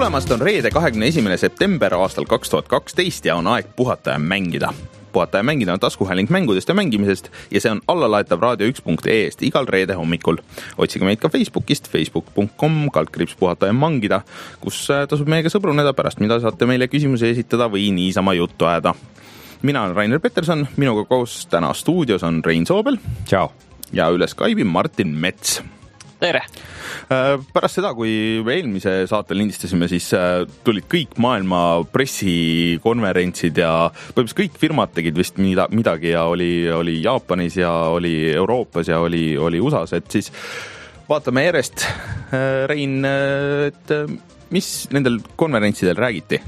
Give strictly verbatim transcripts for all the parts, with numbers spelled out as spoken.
tulemast on reede kahekümne esimene september aastal kaks tuhat kaksteist ja on aeg puhata ja mängida. Puhata ja mängida on taskuhääling mängudest ja mängimisest ja see on allalaetav raadio üks punkt ee-st igal reede hommikul. Otsige meid ka Facebookist, facebook punkt com, kaldkriips puhata ja mangida, kus tasub meiega sõbruneda pärast, mida saate meile küsimusi esitada või niisama juttu ajada. Mina olen Rainer Peterson, minuga koos täna stuudios on Rein Soobel. Ciao. Ja üle Skype'i Martin Mets. Tere! Pärast seda, kui eelmise saate lindistasime, siis tulid kõik maailma pressikonverentsid ja põhimõtteliselt kõik firmad tegid vist midagi ja oli, oli Jaapanis ja oli Euroopas ja oli, oli U S A-s, et siis vaatame järjest, Rein, et mis nendel konverentsidel räägiti?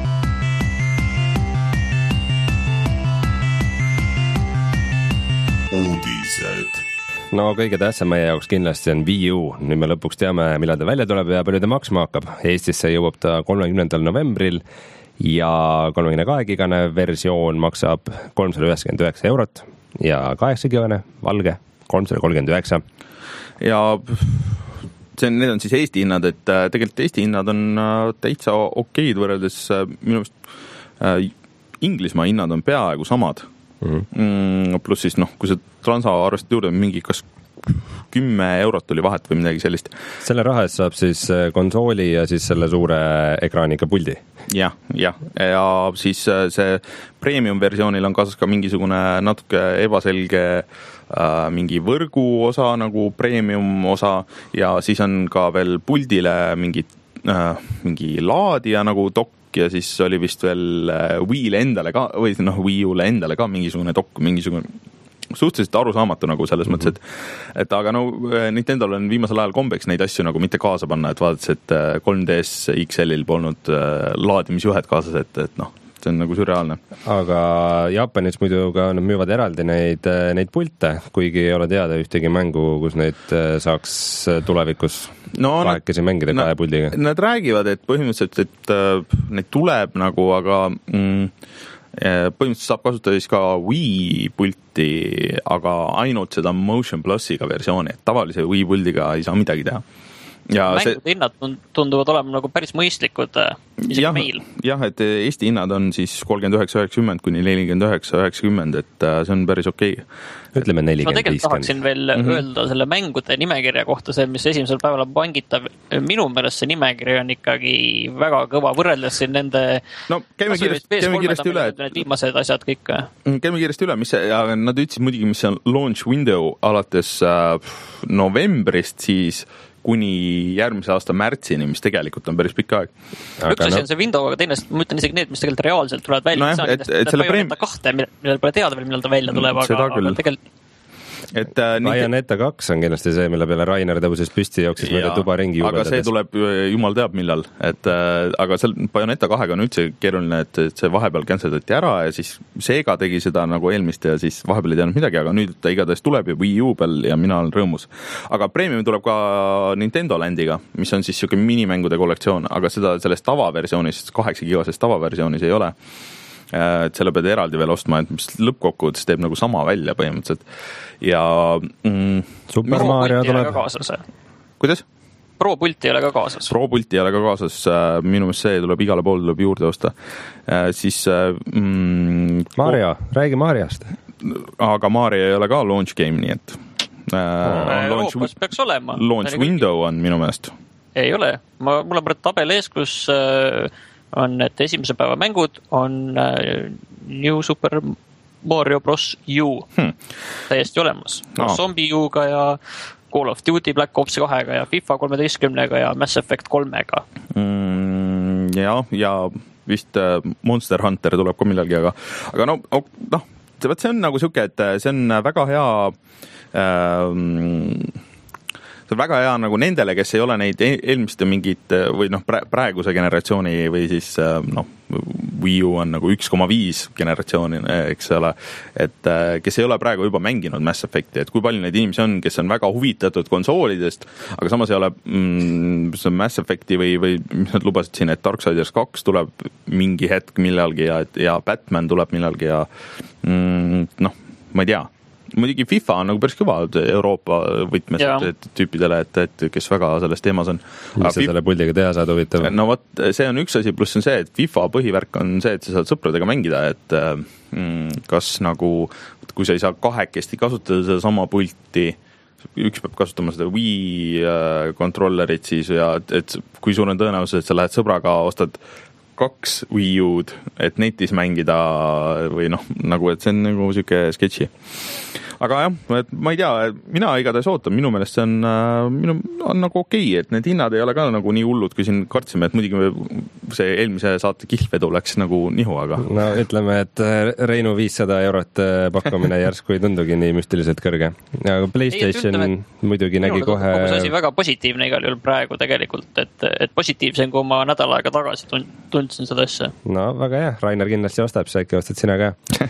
Uudised. No kõige tähtsam meie jaoks kindlasti on Wii U. Nüüd me lõpuks teame, millal ta välja tuleb ja palju ta maksma hakkab. Eestisse jõuab ta kolmekümnendal novembril ja kolmekümne kahe gigane versioon maksab kolmsada üheksakümmend üheksa eurot ja kaheksa gigane valge kolmsada kolmkümmend üheksa. Ja see, need on siis Eesti hinnad, et tegelikult Eesti hinnad on täitsa okeid võrreldes minu meelest Inglismaa hinnad on peaaegu samad. Mm-hmm. Pluss siis noh, kui see transa arvestab juurde mingi kas kümme eurot tuli vahet või midagi sellist. Selle raha eest saab siis konsooli ja siis selle suure ekraaniga puldi. Jah, jah. Ja siis see premium versioonil on kaasas ka mingisugune natuke ebaselge äh, mingi võrgu osa nagu premium osa ja siis on ka veel puldile mingi, äh, mingi laadija nagu dok ja siis oli vist veel Wii'le endale ka, või noh, Wii U'le endale ka mingisugune dokk, mingisugune suhteliselt arusaamatu nagu selles mm-hmm. mõttes, et, et aga no Nintendol on viimasel ajal kombeks neid asju nagu mitte kaasa panna, et vaadates, et kolm D S X L-il polnud laadimisjuhed kaasas, et, et noh, see on nagu sürreaalne. Aga Jaapanis muidu ka nad müüvad eraldi neid, neid pulte, kuigi ei ole teada ühtegi mängu, kus neid saaks tulevikus no, kahekesi mängida kahe puldiga. Nad räägivad, et põhimõtteliselt, et neid tuleb nagu, aga mm, põhimõtteliselt saab kasutada siis ka Wii pulti, aga ainult seda Motion Plusiga versiooni, et tavalise Wii puldiga ei saa midagi teha. Ja mängud see... hinnad tunduvad olema nagu päris mõistlikud isegi jah, meil. Jah, et Eesti hinnad on siis kolmkümmend üheksa üheksakümmend kuni nelikümmend üheksa üheksakümmend, et see on päris okei. Ütleme nelikümmend viiskümmend. Ma tegelikult tahaksin veel mm-hmm. öelda selle mängude nimekirja kohta, see, mis esimesel päeval on pangitav. Minu meelest see nimekiri on ikkagi väga kõva võrreldes siin nende no, käime kiiresti, käime kiiresti üle. Need viimased asjad kõik. Käime kiiresti üle, mis see, ja nad ütlesid muidugi, mis see on launch window alates äh, novembrist siis kuni järgmise aasta märtsini, mis tegelikult on päris pikk aeg. Üks asi on see window, aga teine, ma ütlen isegi need, mis tegelikult reaalselt tulevad välja. No jah, et, et selle preem... kahte, millal pole teada veel, millal ta välja tuleb, aga, aga tegelikult et äh, Bayonetta kaks on kindlasti see, mille peale Rainer tõuses püsti jooksis mööda tuba ringi jubeldades. Aga see tuleb jumal teab millal, et äh, aga seal Bayonetta kahega on üldse keeruline, et, et see vahepeal canceldati ära ja siis Sega tegi seda nagu eelmist ja siis vahepeal ei teadnud midagi, aga nüüd ta igatahes tuleb ja Wii U peal ja mina olen rõõmus. Aga premium tuleb ka Nintendo Landiga, mis on siis siuke minimängude kollektsioon, aga seda selles tavaversioonis, kaheksa gigasest tavaversioonis ei ole. Et selle pead eraldi veel ostma, et mis lõppkokkuvõttes teeb nagu sama välja põhimõtteliselt. Ja mm, Super Mario tuleb. Kuidas? Pro pulti ei ole ka kaasas. Pro pulti ei ole ka kaasas. Minu meelest see tuleb igale poole tuleb juurde osta. Siis mm, Mario, räägi Mariost. Aga Mario ei ole ka launch game, nii et on launch, Euroopas peaks olema. Launch window on minu meelest. Ei ole. Ma, mul on tabel ees, kus on, et esimese päeva mängud on New Super Mario Bros. U hmm. täiesti olemas. No. Zombie U-ga ja Call of Duty Black Ops kahega ja FIFA kolmeteistkümnega ja Mass Effect kolmega. Mm, ja, ja vist Monster Hunter tuleb ka millalgi, aga, aga no, no, see on nagu siuke, et see on väga hea ähm, see on väga hea nagu nendele, kes ei ole neid eelmiste mingid või noh, praeguse generatsiooni või siis noh, Wii U on nagu üks koma viis generatsiooni, eks ole, et kes ei ole praegu juba mänginud Mass Effecti, et kui palju neid inimesi on, kes on väga huvitatud konsoolidest, aga samas ei ole mm, Mass Effecti või, või mis nad lubasid siin, et Darksiders kaks tuleb mingi hetk millalgi ja, ja Batman tuleb millalgi ja mm, noh, ma ei tea. muidugi FIFA on nagu päris kõva Euroopa võtmes et tüüpidele, et, et kes väga selles teemas on. mis sa selle puldiga teha saad huvitav? No vot, see on üks asi, pluss on see, et FIFA põhivärk on see, et sa saad sõpradega mängida, et mm, kas nagu, kui sa ei saa kahekesti kasutada seda sama pulti, üks peab kasutama seda Wii kontrollerit siis ja et kui suur on tõenäosus, et sa lähed sõbraga, ostad kaks Wii U-d, et netis mängida või noh, nagu, et see on nagu siuke sketši. Aga jah, et ma ei tea, mina igatahes ootan, minu meelest see on, minu, on nagu okei, et need hinnad ei ole ka nagu nii hullud, kui siin kartsime, et muidugi see eelmise saate kihlvedu läks nagu nihu, aga... No ütleme, et Reinu viissada eurot pakkumine järsku ei tundugi nii müstiliselt kõrge. Aga PlayStation ei, ütleme, muidugi nägi kohe... Kogu see asi väga positiivne igal juhul praegu tegelikult, et, et positiivsem, kui ma nädal aega tagasi tundsin seda asja. No väga hea, Rainer kindlasti ostab, sa äkki ostad sina ka.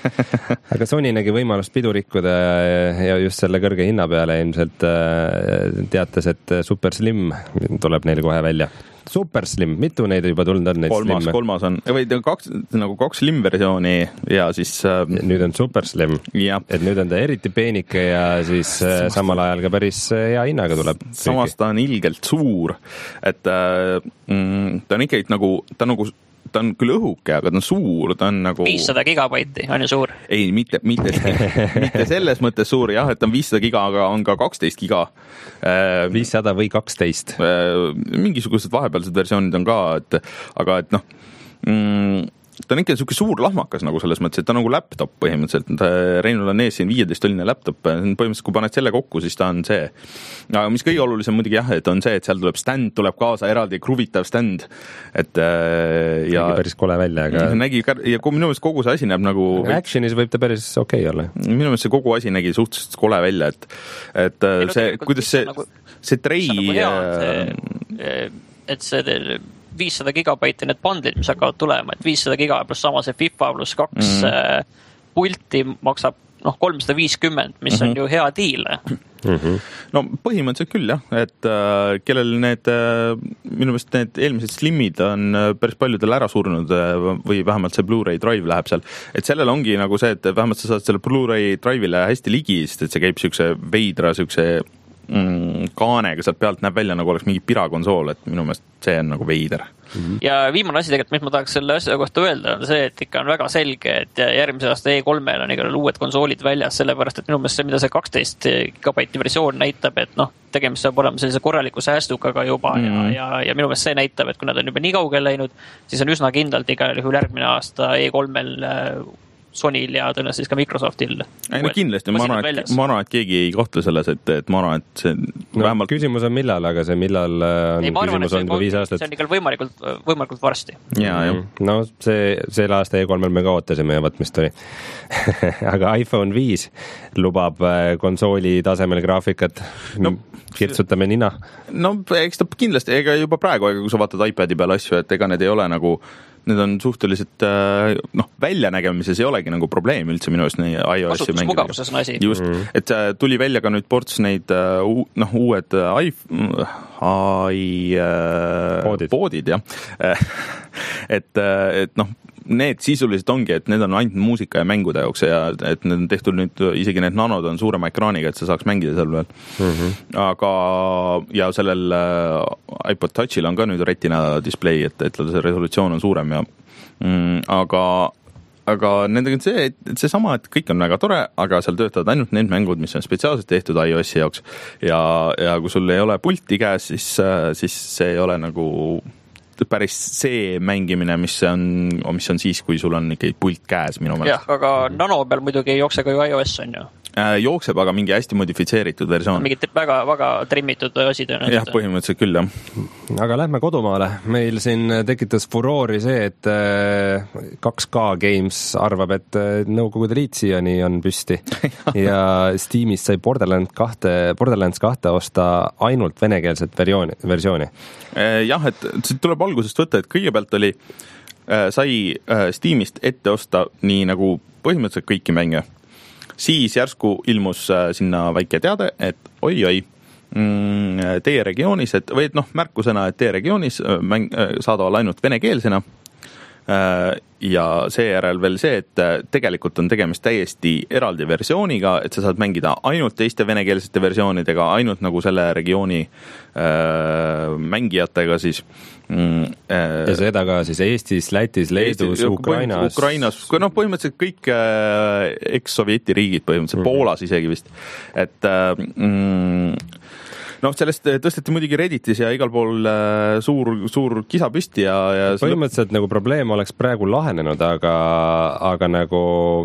Aga Sony nägi võimalust pidu rikkuda ja just selle kõrge hinna peale ilmselt teatas, et Super Slim tuleb neil kohe välja. Super Slim, mitu neid juba tulnud on? Neid kolmas, slimme? kolmas on, või kaks, nagu kaks Slim versiooni ja siis... Nüüd on Super Slim, ja. Et nüüd on ta eriti peenike ja siis Samast... samal ajal ka päris hea hinnaga tuleb. Samas ta on ilgelt suur, et mm, ta on ikkagi nagu, ta on nagu ta on küll õhuke, aga ta on suur, ta on nagu... viissada gigabaiti on ju suur. Ei, mitte, mitte, mitte selles mõttes suur, jah, et on viissada giga, aga on ka kaksteist giga. viissada või kaksteist. Mingisugused vahepealsed versioonid on ka, et, aga et noh, mm, ta on ikka niisugune suur lahmakas nagu selles mõttes, et ta on nagu laptop põhimõtteliselt. Reinul on ees siin viieteist-tolline laptop. Põhimõtteliselt, kui paned selle kokku, siis ta on see. Aga mis kõige olulisem muidugi jah, et on see, et seal tuleb stand, tuleb kaasa eraldi kruvitav stand. Et, ja nägi päris kole välja, aga... Nägi, ja minu meelest kogu see asi näeb nagu... Actionis võib ta päris okei okay olla. Minu meelest see kogu asi nägi suhteliselt kole välja, et, et ei, see, no, kuidas see, nagu, see trei... Nagu et see... viissada gigabaiti need bundlid, mis hakkavad tulema, et viissada giga pluss sama see FIFA pluss kaks mm. pulti maksab noh, kolmsada viiskümmend, mis mm-hmm. on ju hea diil. Mm-hmm. No põhimõtteliselt küll jah, et äh, kellel need äh, minu meelest need eelmised Slimid on äh, päris paljudel ära surnud äh, või vähemalt see Blu-ray drive läheb seal, et sellel ongi nagu see, et vähemalt sa saad selle Blu-ray drive'ile hästi ligi, sest et see käib siukse veidra siukse Mm, kaanega sealt pealt näeb välja nagu oleks mingi pirakonsool, et minu meelest see on nagu veider. Mm-hmm. Ja viimane asi tegelikult, mis ma tahaks selle asja kohta öelda, on see, et ikka on väga selge, et järgmise aasta E kolmel on igal uued konsoolid väljas, sellepärast et minu meelest see, mida see kaksteist gigabaiti versioon näitab, et noh, tegemist saab olema sellise korraliku säästukaga juba mm-hmm. ja, ja, ja minu meelest see näitab, et kui nad on juba nii kaugel läinud, siis on üsna kindlalt igal juhul järgmine aasta E kolmel Sonyl ja tõenäoliselt siis ka Microsoftil. Ei, no kindlasti, ma arvan, et, ma arvan, et keegi ei kohtle selles, et, et ma arvan, et see no, vähemalt... Küsimus on millal, aga see millal on ei, arvan, küsimus on ka viis aastat. See on ikka võimalikult, võimalikult varsti. Ja, mm. No see, selle aasta E kolmel me ka ootasime ja võt, mis tuli. Aga iPhone viis lubab konsooli tasemel graafikat. No, kirtsutame nina. No eks ta kindlasti, ega juba praegu, ega kui sa vaatad iPadi peal asju, et ega need ei ole nagu need on suhteliselt, noh, väljanägemises ei olegi nagu probleem üldse minu eest nii iOS-i kasutusmugavuses on asi. Just, mm. et tuli välja ka nüüd ports neid, noh, uued iPodid, jah. et, et noh, need sisuliselt ongi, et need on ainult muusika ja mängude jaoks ja et need on tehtud nüüd, isegi need nanod on suurema ekraaniga, et sa saaks mängida seal peal. Mm-hmm. Aga, ja sellel iPod Touchil on ka nüüd retina display, et, et see resolutsioon on suurem ja mm, aga aga nendega on see, et see sama, et kõik on väga tore, aga seal töötavad ainult need mängud, mis on spetsiaalselt tehtud iOS-i jaoks ja, ja kui sul ei ole pulti käes, siis, siis see ei ole nagu päris see mängimine, mis on, mis on siis, kui sul on ikkagi pult käes minu meelest. Jah, aga nano peal muidugi ei jookse ka ju iOS on ju. Jookseb, aga mingi hästi modifitseeritud versioon. Mingi väga, väga trimmitud asi tõenäoliselt. Jah, põhimõtteliselt küll, jah. Aga lähme kodumaale. Meil siin tekitas furoori see, et kaks K Games arvab, et Nõukogude Liit siiani on püsti ja Steamist sai Borderlands kahte, Borderlands kahte osta ainult venekeelset versiooni, versiooni. Jah, et see tuleb algusest võtta, et kõigepealt oli, sai Steamist ette osta nii nagu põhimõtteliselt kõiki mänge. Siis järsku ilmus sinna väike teade, et oi-oi, teie regioonis, et, või et noh, märkusena, et teie regioonis mäng, saadaval ainult venekeelsena, ja seejärel veel see, et tegelikult on tegemist täiesti eraldi versiooniga, et sa saad mängida ainult teiste venekeelsete versioonidega, ainult nagu selle regiooni äh, mängijatega siis. Mm, äh, ja seda ka siis Eestis, Lätis, Leedus, Eestis, Ukrainas. Ukrainas, noh põhimõtteliselt kõik äh, eks-Sovieti riigid põhimõtteliselt, mm-hmm. Poolas isegi vist. Et äh, mm, noh, sellest tõsteti muidugi Redditis ja igal pool suur, suur kisa püsti ja, ja põhimõtteliselt nagu probleem oleks praegu lahenenud, aga, aga nagu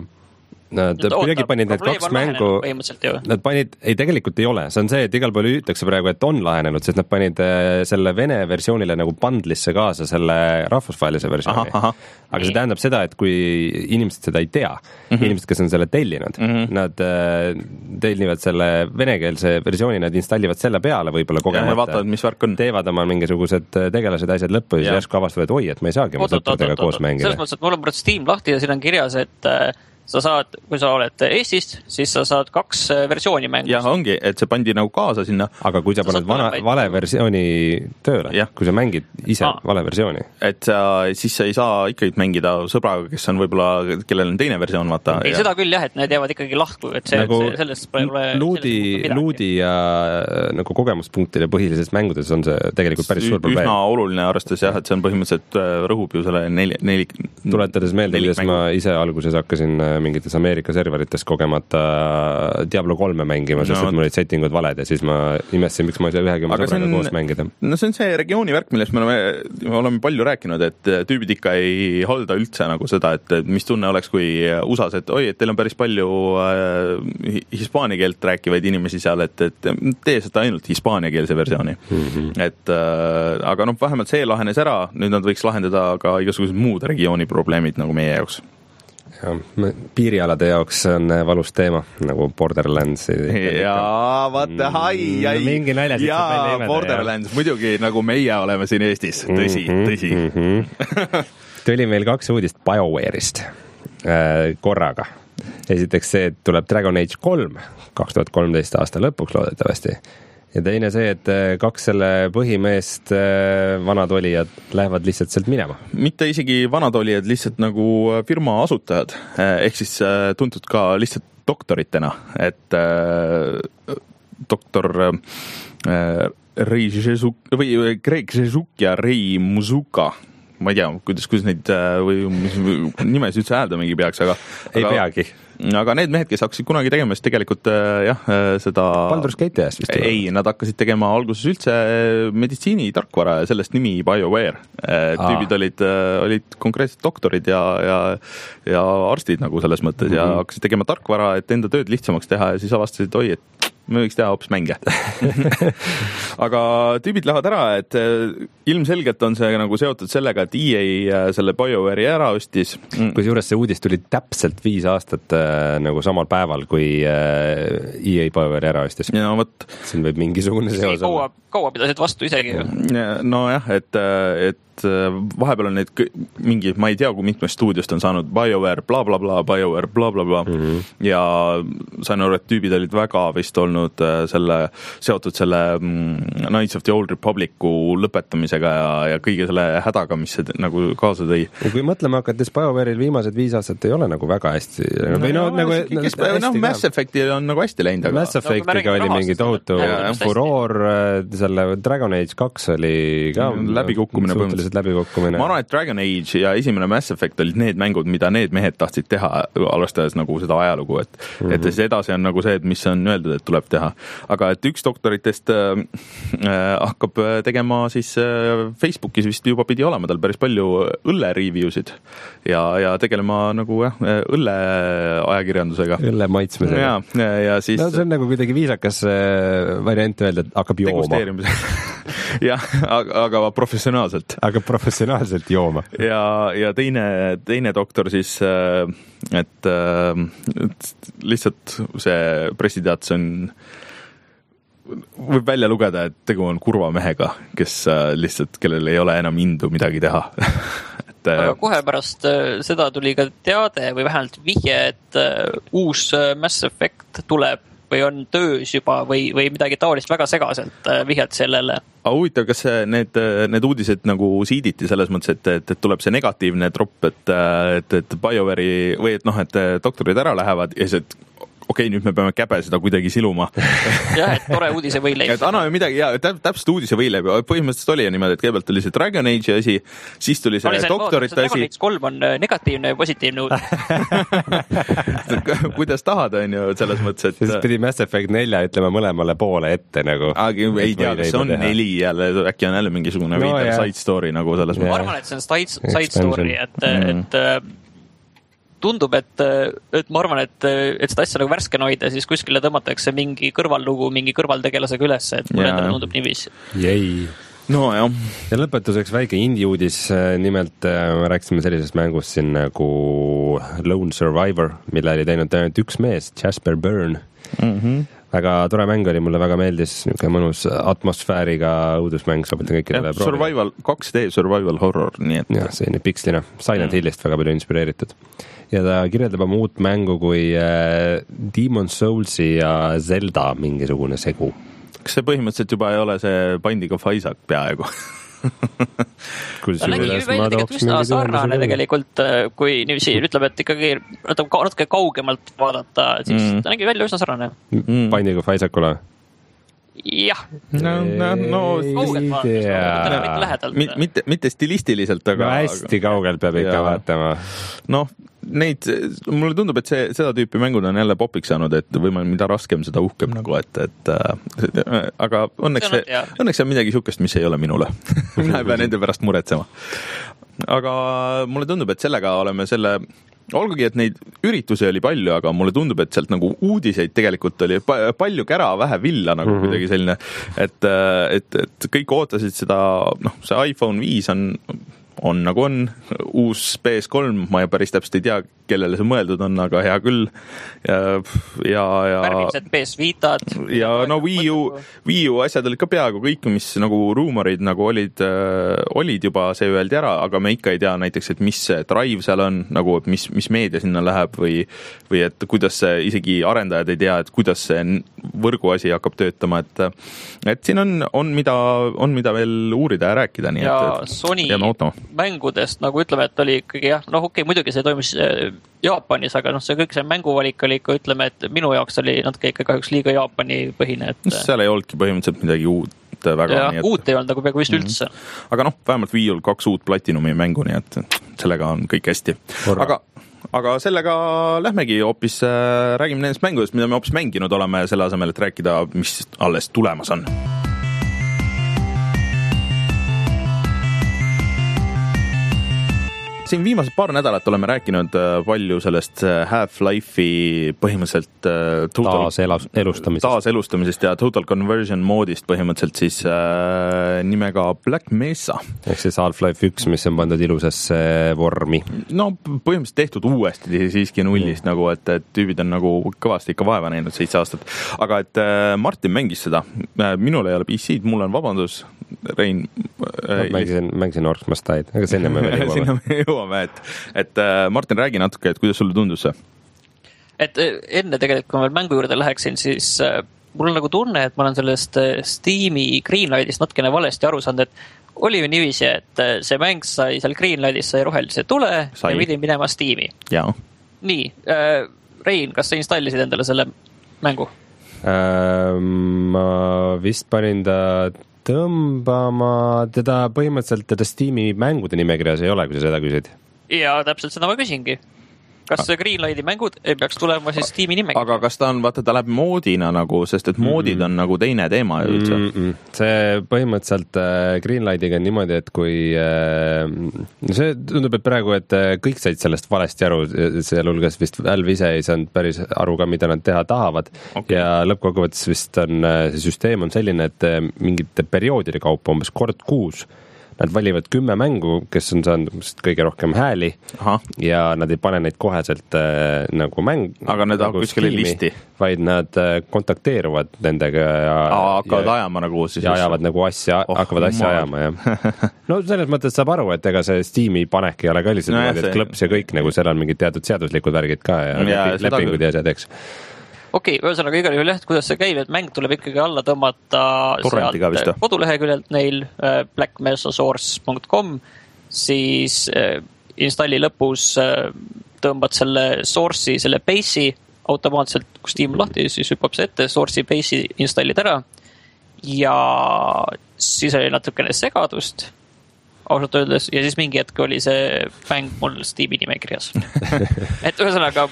nad kuidagi panid need kaks mängu, nad panid, ei tegelikult ei ole, see on see, et igal pool ütlekse praegu, et on lahenenud, sest nad panid selle vene versioonile nagu bundlisse kaasa selle rahvusvahelise versiooni. Aha, aha. Aga see tähendab seda, et kui inimesed seda ei tea, mm-hmm. inimesed, kes on selle tellinud, mm-hmm. nad tellivad selle venekeelse versiooni, nad installivad selle peale võib-olla kogemata, vaatavad, mis värk on. Teevad oma mingisugused tegelased asjad lõppu ja siis järsku avastavad, et oi, et ma ei saagi oma sõpradega koos mängida. Selles mõttes, et mul on praegu Steam lahti ja siin on kirjas, et sa saad, kui sa oled Eestist, siis sa saad kaks versiooni mängust. Jah, ongi, et see pandi nagu kaasa sinna. Aga kui sa, sa paned vana, vale versiooni tööle, ja. Kui sa mängid ise ah. vale versiooni. Et sa, siis sa ei saa ikkagi mängida sõbraga, kes on võib-olla, kellel on teine versioon, vaata. Ei, ja. Seda küll jah, et need jäävad ikkagi lahku, et see, nagu see sellest pole... Luudi, luudi ja nagu kogemuspunktide põhilises mängudes on see tegelikult päris suur probleem. Üsna oluline arvestas jah, et see on põhimõtteliselt rõhub ju selle neli... neli tuletades meelde, kuidas ma ise alguses hakkasin mingites Ameerika serverites kogemata Diablo kolme mängima, sest no, et mul olid settingud valed ja siis ma imestasin, miks ma ei saa ühegi oma sõbraga koos mängida. No see on see regiooni värk, millest me oleme, me oleme palju rääkinud, et tüübid ikka ei halda üldse nagu seda, et mis tunne oleks, kui U S A-s, et oi, et teil on päris palju äh, hispaania keelt rääkivaid inimesi seal, et, et tee seda ainult hispaaniakeelse versiooni. Mm-hmm. Et, äh, aga noh, vähemalt see lahenes ära, nüüd nad võiks lahendada ka igasugused muud regiooni probleemid nagu meie jaoks. Ja, piirialade jaoks on valus teema, nagu Borderlands. Jaa, vaata, hai, hai. Mingi näljasid saab välja imeda. Borderlands, ja. Muidugi nagu meie oleme siin Eestis, tõsi, mm-hmm, tõsi. Mm-hmm. Tuli meil kaks uudist BioWare'ist äh, korraga. Esiteks see, et tuleb Dragon Age kolm kaks tuhat kolmteist aasta lõpuks loodetavasti. Ja teine see, et kaks selle põhimeest vanad olijad lähevad lihtsalt sealt minema. Mitte isegi vanad olijad, lihtsalt nagu firma asutajad, ehk siis tuntud ka lihtsalt doktoritena, et äh, doktor äh, Rei Zhezuk, või Greg Zhezuk ja Rei Muzuka, ma ei tea, kuidas, kuidas neid või mis nimes üldse hääldamegi peaks, aga ei aga, peagi. Aga need mehed, kes hakkasid kunagi tegema, siis tegelikult jah, seda Baldur's Gate eest vist. Ei, nad hakkasid tegema alguses üldse meditsiini tarkvara ja sellest nimi BioWare. Tüübid olid, olid konkreetselt doktorid ja, ja, ja arstid nagu selles mõttes mm-hmm. ja hakkasid tegema tarkvara, et enda tööd lihtsamaks teha ja siis avastasid, oi, et me võiks teha hoopis mänge. Aga tüübid lähevad ära, et ilmselgelt on see nagu seotud sellega, et E A selle BioWare'i ära ostis. Kus juures see uudis tuli täpselt viis aastat nagu samal päeval, kui E A BioWare'i ära ostis. Ja no võt. Siin võib mingisugune seos kaua, kaua pidasid vastu isegi. No jah, et, et vahepeal on neid mingi, ma ei tea, kui mitmest stuudiost on saanud BioWare bla bla bla, BioWare bla bla bla mm-hmm. ja sain aru, et tüübid olid väga vist olnud selle, seotud selle Knights of the Old Republicu lõpetamisega ja, ja kõige selle hädaga, mis see nagu kaasa tõi. Ja kui mõtlema hakates, BioWare'il viimased viis aastat ei ole nagu väga hästi no, või no, no, nagu, no, hästi no, Mass Effectil on nagu hästi läinud, aga Mass Effectiga no, oli mingi tohutu furoor, selle Dragon Age kaks oli ka läbikukkumine põhimõtteliselt läbikukkumine. Ma arvan, et Dragon Age ja esimene Mass Effect olid need mängud, mida need mehed tahtsid teha, alustades nagu seda ajalugu, et, mm-hmm. et siis edasi on nagu see, et mis on öeldud, et tuleb teha. Aga et üks doktoritest äh, hakkab tegema siis äh, Facebookis vist juba pidi olema tal päris palju õlle reviewsid ja, ja tegelema nagu jah, õlle ajakirjandusega. Õlle maitsmisega. Ja, ja, ja siis... No see on nagu kuidagi viisakas variant öelda, et hakkab jooma. jah, aga, aga professionaalselt. Aga professionaalselt jooma. Ja, ja teine, teine doktor siis, et, et lihtsalt see pressiteates on, võib välja lugeda, et tegu on kurva mehega, kes lihtsalt, kellel ei ole enam indu midagi teha. et, aga kohe pärast seda tuli ka teade või vähemalt vihje, et uus Mass Effect tuleb või on töös juba või, või midagi taolist väga segaselt vihjad sellele. Aga huvitav, kas need, need uudised nagu siiditi selles mõttes, et, et, et tuleb see negatiivne drop, et, et, et BioWare'i või et noh, et doktorid ära lähevad ja see, et okei, okay, nüüd me peame käbe seda kuidagi siluma. jah, et tore uudise võileib. et anna ju midagi, jah, täp, täpselt uudise võileib. Põhimõtteliselt oli ja niimoodi, et kõigepealt oli see Dragon Age'i asi, siis tuli see doktorite asi. Dragon Age kolm on negatiivne ja positiivne uudis. kuidas tahad, on ju, selles mõttes, et... siis pidi Mass Effect nelja ütlema mõlemale poole ette nagu. Aga ei tea, kas see on teha. Neli jälle, äkki on jälle mingisugune no, veider side story nagu selles mõttes. Ma arvan, et see on side, side story, et, mm. et tundub, et, et ma arvan, et, et seda asja nagu värskena hoida, siis kuskile tõmmatakse mingi kõrvallugu, mingi kõrvaltegelasega üles, et mulle endale tundub niiviisi. Jäi. No jah. Ja lõpetuseks väike indie-uudis, nimelt me rääkisime sellisest mängust siin nagu Lone Survivor, mille oli teinud ainult üks mees, Jasper Byrne. Mm-hmm. Väga tore mäng oli, mulle väga meeldis, niisugune mõnus atmosfääriga õudusmäng, soovitan kõikidele proovida. Survival, kaks D survival horror, nii et... jah, see on pikslina, Silent Hillist väga palju inspireeritud. Ja ta kirjeldab oma uut mängu kui äh, Demon's Soulsi ja Zelda mingisugune segu. Kas see põhimõtteliselt juba ei ole see Binding of Isaac peaaegu? ta nägi välja tegelikult üsna sarnane tegelikult, kui niiviisi ütleb, et ikkagi natuke kaugemalt vaadata, siis mm. ta nägi välja üsna sarnane. Mm. Binding of Isaacule? jah. no, no, no kaugelt vaadata, mitte lähedalt. Mitte, mitte stilistiliselt, aga... no hästi kaugelt peab ikka ja. Vaatama. Noh, neid, mulle tundub, et see, seda tüüpi mängud on jälle popiks saanud, et võimalik mida raskem, seda uhkem nagu, et, et äh, aga õnneks, see on, õnneks on midagi sihukest, mis ei ole minule. Mina ei pea nende pärast muretsema. Aga mulle tundub, et sellega oleme selle... olgugi, et neid üritusi oli palju, aga mulle tundub, et sealt nagu uudiseid tegelikult oli palju kära, vähe villa nagu mm-hmm. kuidagi selline, et, et, et kõik ootasid seda, noh, see iPhone viis on, on nagu on, uus P S kolm, ma päris täpselt ei tea, kellele see mõeldud on, aga hea küll. Ja, ja, ja värvilised P S Vitad. Ja no Wii U, Wii U asjad olid ka peaaegu kõik, mis nagu ruumorid nagu olid, äh, olid juba, see öeldi ära, aga me ikka ei tea näiteks, et mis see drive seal on, nagu mis, mis meedia sinna läheb või, või et kuidas see, isegi arendajad ei tea, et kuidas see võrgu asi hakkab töötama, et, et siin on, on, mida, on mida veel uurida ja rääkida. Nii ja et, et, Sony mängudest, nagu ütleme, et oli ikkagi jah, noh okei, muidugi see toimus Jaapanis, aga noh, see kõik see mänguvalik oli ikka, ütleme, et minu jaoks oli natuke ikka kahjuks liiga Jaapani põhine. Et... seal ei olnudki põhimõtteliselt midagi uut väga. Ja, et... uut ei olnud nagu peaaegu vist mm-hmm. üldse. Aga noh, vähemalt Wii U'l kaks uut Platinumi mängu, nii et sellega on kõik hästi. Aga, aga sellega lähmegi hoopis, äh, räägime nendest mängudest, mida me hoopis mänginud oleme selle asemel, et rääkida, mis alles tulemas on. Siin viimased paar nädalat oleme rääkinud palju sellest Half-Life'i põhimõtteliselt total, taas elustamisest. taas elustamisest ja Total Conversion moodist põhimõtteliselt siis äh, nimega Black Mesa. Ehk siis Half-Life üks, mis on pandud ilusasse vormi. No põhimõtteliselt tehtud uuesti siiski nullist mm. nagu, et, et tüübid on nagu kõvasti ikka vaeva näinud seitse aastat. Aga et äh, Martin mängis seda. Minul ei ole P C-d, mul on vabandus. Rein... Äh, mängisin, mängisin Orcs Must Die, aga sinna me veel jõuame. Et, et Martin, räägi natuke, et kuidas sulle tundus see? Et enne tegelikult, kui ma veel mängu juurde läheksin, siis mul on nagu tunne, et ma olen sellest Steam'i Greenlightist natukene valesti aru saanud, et oli ju niiviisi, et see mäng sai seal Greenlightis sai rohelise tule sai. Ja pidi minema Steam'i. Jaa. Nii, Rein, kas sa installisid endale selle mängu? Äh, ma vist panin ta tõmbama, teda põhimõtteliselt teda Steam'i mängude nimekirjas ei ole, kui sa seda küsid. Ja täpselt seda ma küsingi. Kas see Greenlighti mängud ei peaks tulema siis Steam'i nimekirja? Aga kas ta on, vaata, ta läheb moodina nagu, sest et moodid mm-hmm. on nagu teine teema üldse. Mm-mm. See põhimõtteliselt äh, Greenlightiga on niimoodi, et kui äh, see tundub, et praegu, et äh, kõik said sellest valesti aru, sealhulgas vist Valve ise ei saanud päris aru ka, mida nad teha tahavad okay. Ja lõppkokkuvõttes vist on, see süsteem on selline, et äh, mingite perioodide kaupa umbes kord kuus nad valivad kümme mängu, kes on saanud kõige rohkem hääli. Aha. Ja nad ei pane neid koheselt äh, nagu mäng. Aga need nagu kuskile listi. Vaid nad äh, kontakteeruvad nendega ja, Aa, hakkavad ja, ajama nagu siis. Ja ajavad nagu asja, oh, hakkavad asja ajama. Ja. No selles mõttes saab aru, et ega see Steam'i panek ei ole ka lihtsalt no, niimoodi, et klõps ja kõik, nagu seal on mingid teatud seaduslikud värgid ka ja, ja lepingud ja asjad, eks. okei okay,, ühesõnaga igal juhul jah, et kuidas see käib, et mäng tuleb ikkagi alla tõmmata sealt koduleheküljelt neil black mesa source dot com, siis installi lõpus tõmbad selle source'i, selle base'i automaatselt, kui Steam lahti, siis hüppab see ette, source'i base'i installid ära ja siis oli natukene segadust ausalt öeldes ja siis mingi hetk oli see mäng mul Steam'i nimekirjas. Et ühesõnaga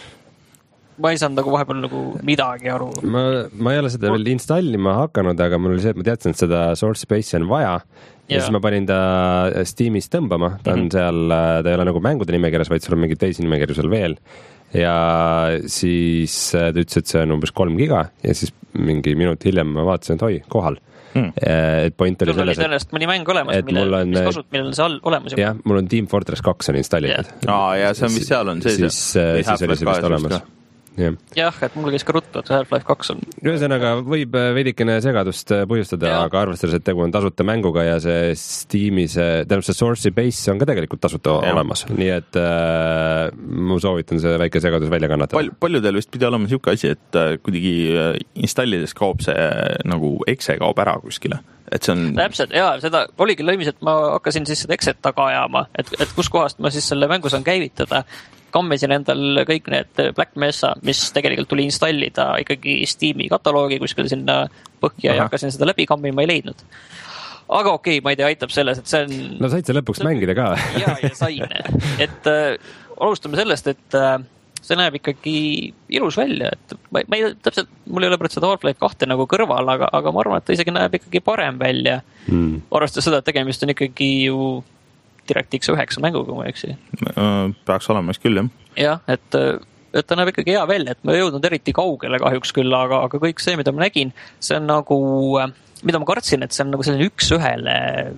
ma ei saanud nagu vahepeal nagu midagi aru. Ma, ma ei ole seda veel installima hakanud, aga mul oli see, et ma teadsin, et seda source space'i on vaja ja, ja siis ma panin ta Steamis tõmbama, ta on mm-hmm. seal, ta ei ole nagu mängude nimekirjas, vaid sul on mingi teisi nimekirju seal veel ja siis ta ütles, et see on umbes kolm giga ja siis mingi minut hiljem ma vaatasin, et oi, kohal. Hmm. Et point oli selles, et, et mõni mäng olemas, mille, on, mis kasut, millel see all olemas jah, mul on Team Fortress kaks on installitud yeah. Aa, ja see on, mis seal on sees siis, siis oli see vist olemas jah, jah, et mul käis ka ruttu, et Half-Life kaks on ühesõnaga võib veidikene segadust põhjustada, ja. Aga arvestades, et tegu on tasuta mänguga ja see Steamis, tähendab see source'i base on ka tegelikult tasuta ja. Olemas, nii et äh, ma soovitan see väike segadus välja kannatada Pal, Paljudel vist pidi olema niisugune asi, et kuidagi installides kaob see nagu exe kaob ära kuskile et see on täpselt, jaa, seda oligi lõimis, et ma hakkasin siis seda exet taga ajama, et, et kus kohast ma siis selle mängu saan käivitada kammisin endal kõik need Black Mesa, mis tegelikult tuli installida ikkagi Steam'i kataloogi kuskil sinna põhja Aha. Ja hakkasin seda läbi kammima, ei leidnud. Aga okei, okay, ma ei tea, aitab selles, et see on... No said see lõpuks see... mängida ka. Jaa, ja sain. Et äh, alustame sellest, et äh, see näeb ikkagi ilus välja. Et ma, ma ei, täpselt, mul ei ole pärast seda Half-Life kahte nagu kõrval, aga, aga ma arvan, et ta isegi näeb ikkagi parem välja. Hmm. Arvestades seda, et tegemist on ikkagi ju DirectX üheksa mänguga, ma eksi. Peaks olema küll, jah. Jah, et, et ta näeb ikkagi hea välja, et ma ei jõudnud eriti kaugele kahjuks küll, aga, aga kõik see, mida ma nägin, see on nagu, mida ma kartsin, et see on nagu selline üks ühele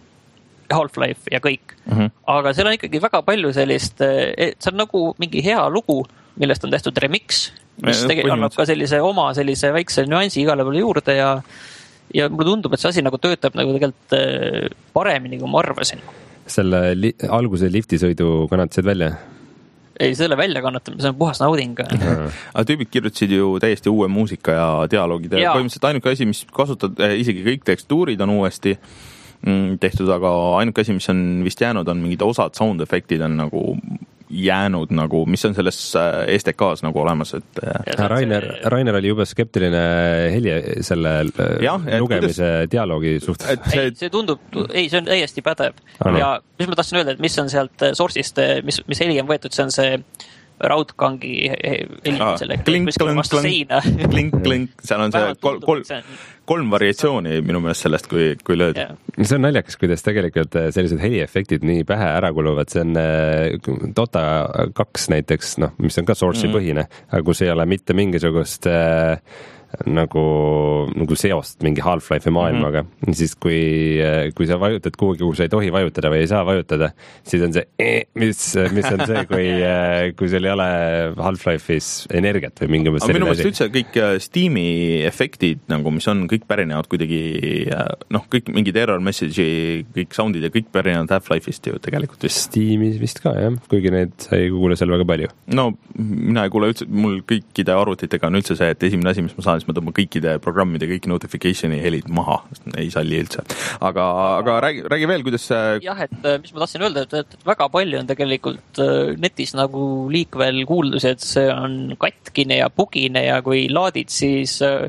Half-Life ja kõik. Mm-hmm. Aga seal on ikkagi väga palju sellist, see on nagu mingi hea lugu, millest on tehtud remix, mis tegelikult annab ka sellise oma sellise väikse nüansi igale poole juurde ja, ja mulle tundub, et see asi nagu töötab nagu tegelikult paremini, kui ma arvasin. Selle li- alguse liftisõidu kannatasid välja? Ei, selle välja kannatamine, see on puhas nauding. Aga tüübid kirjutasid ju täiesti uue muusika ja dialoogid. Ja. Põhimõtteliselt ainuke asi, mis kasutad, isegi kõik tekstuurid on uuesti tehtud, aga ainuke asi, mis on vist jäänud, on mingid osad sound efektid on nagu jäänud nagu, mis on selles S D K-s nagu olemas, et ja, Rainer, see... Rainer oli juba skeptiline heli selle ja, lugemise kuidas... dialoogi suhtes. See... Ei, see tundub, ei, see on täiesti pädev ah, ja no. Mis ma tahtsin öelda, et mis on sealt source'ist, mis, mis heli on võetud, see on see raudkangi heli ah, selle klink, klink, klink, klink, klink, seal on see kol, kol, kolm variatsiooni minu meelest sellest, kui, kui lööd. Yeah. See on naljakas, kuidas tegelikult sellised heliefektid nii pähe ära kuluvad, see on Dota kaks näiteks, noh, mis on ka source'i mm. põhine, aga kus ei ole mitte mingisugust äh, nagu, nagu seost mingi Half-Life'i maailmaga. Mm-hmm. Siis kui, kui sa vajutad kuhugi, kuhu sa ei tohi vajutada või ei saa vajutada, siis on see, mis, mis on see, kui, kui sul ei ole Half-Life'is energiat või mingi mõttes selline asi. Minu mõttes üldse kõik Steam'i efektid, nagu, mis on kõik pärinevad kuidagi, noh, kõik mingid error message'i, kõik soundid ja kõik pärinevad Half-Life'ist ju tegelikult vist. Steam'is vist ka, jah, kuigi neid ei kuule seal väga palju. No, mina ei kuule üldse, mul kõikide arvutitega on üldse see, et esimene asi, mis ma saan, siis ma tõmban kõikide programmide, kõik notificationi helid maha, ei salli üldse. Aga, aga räägi, räägi veel, kuidas see... Jah, et mis ma tahtsin öelda, et, et väga palju on tegelikult netis nagu liikvel kuuldusi, et see on katkine ja bugine ja kui laadid, siis uh,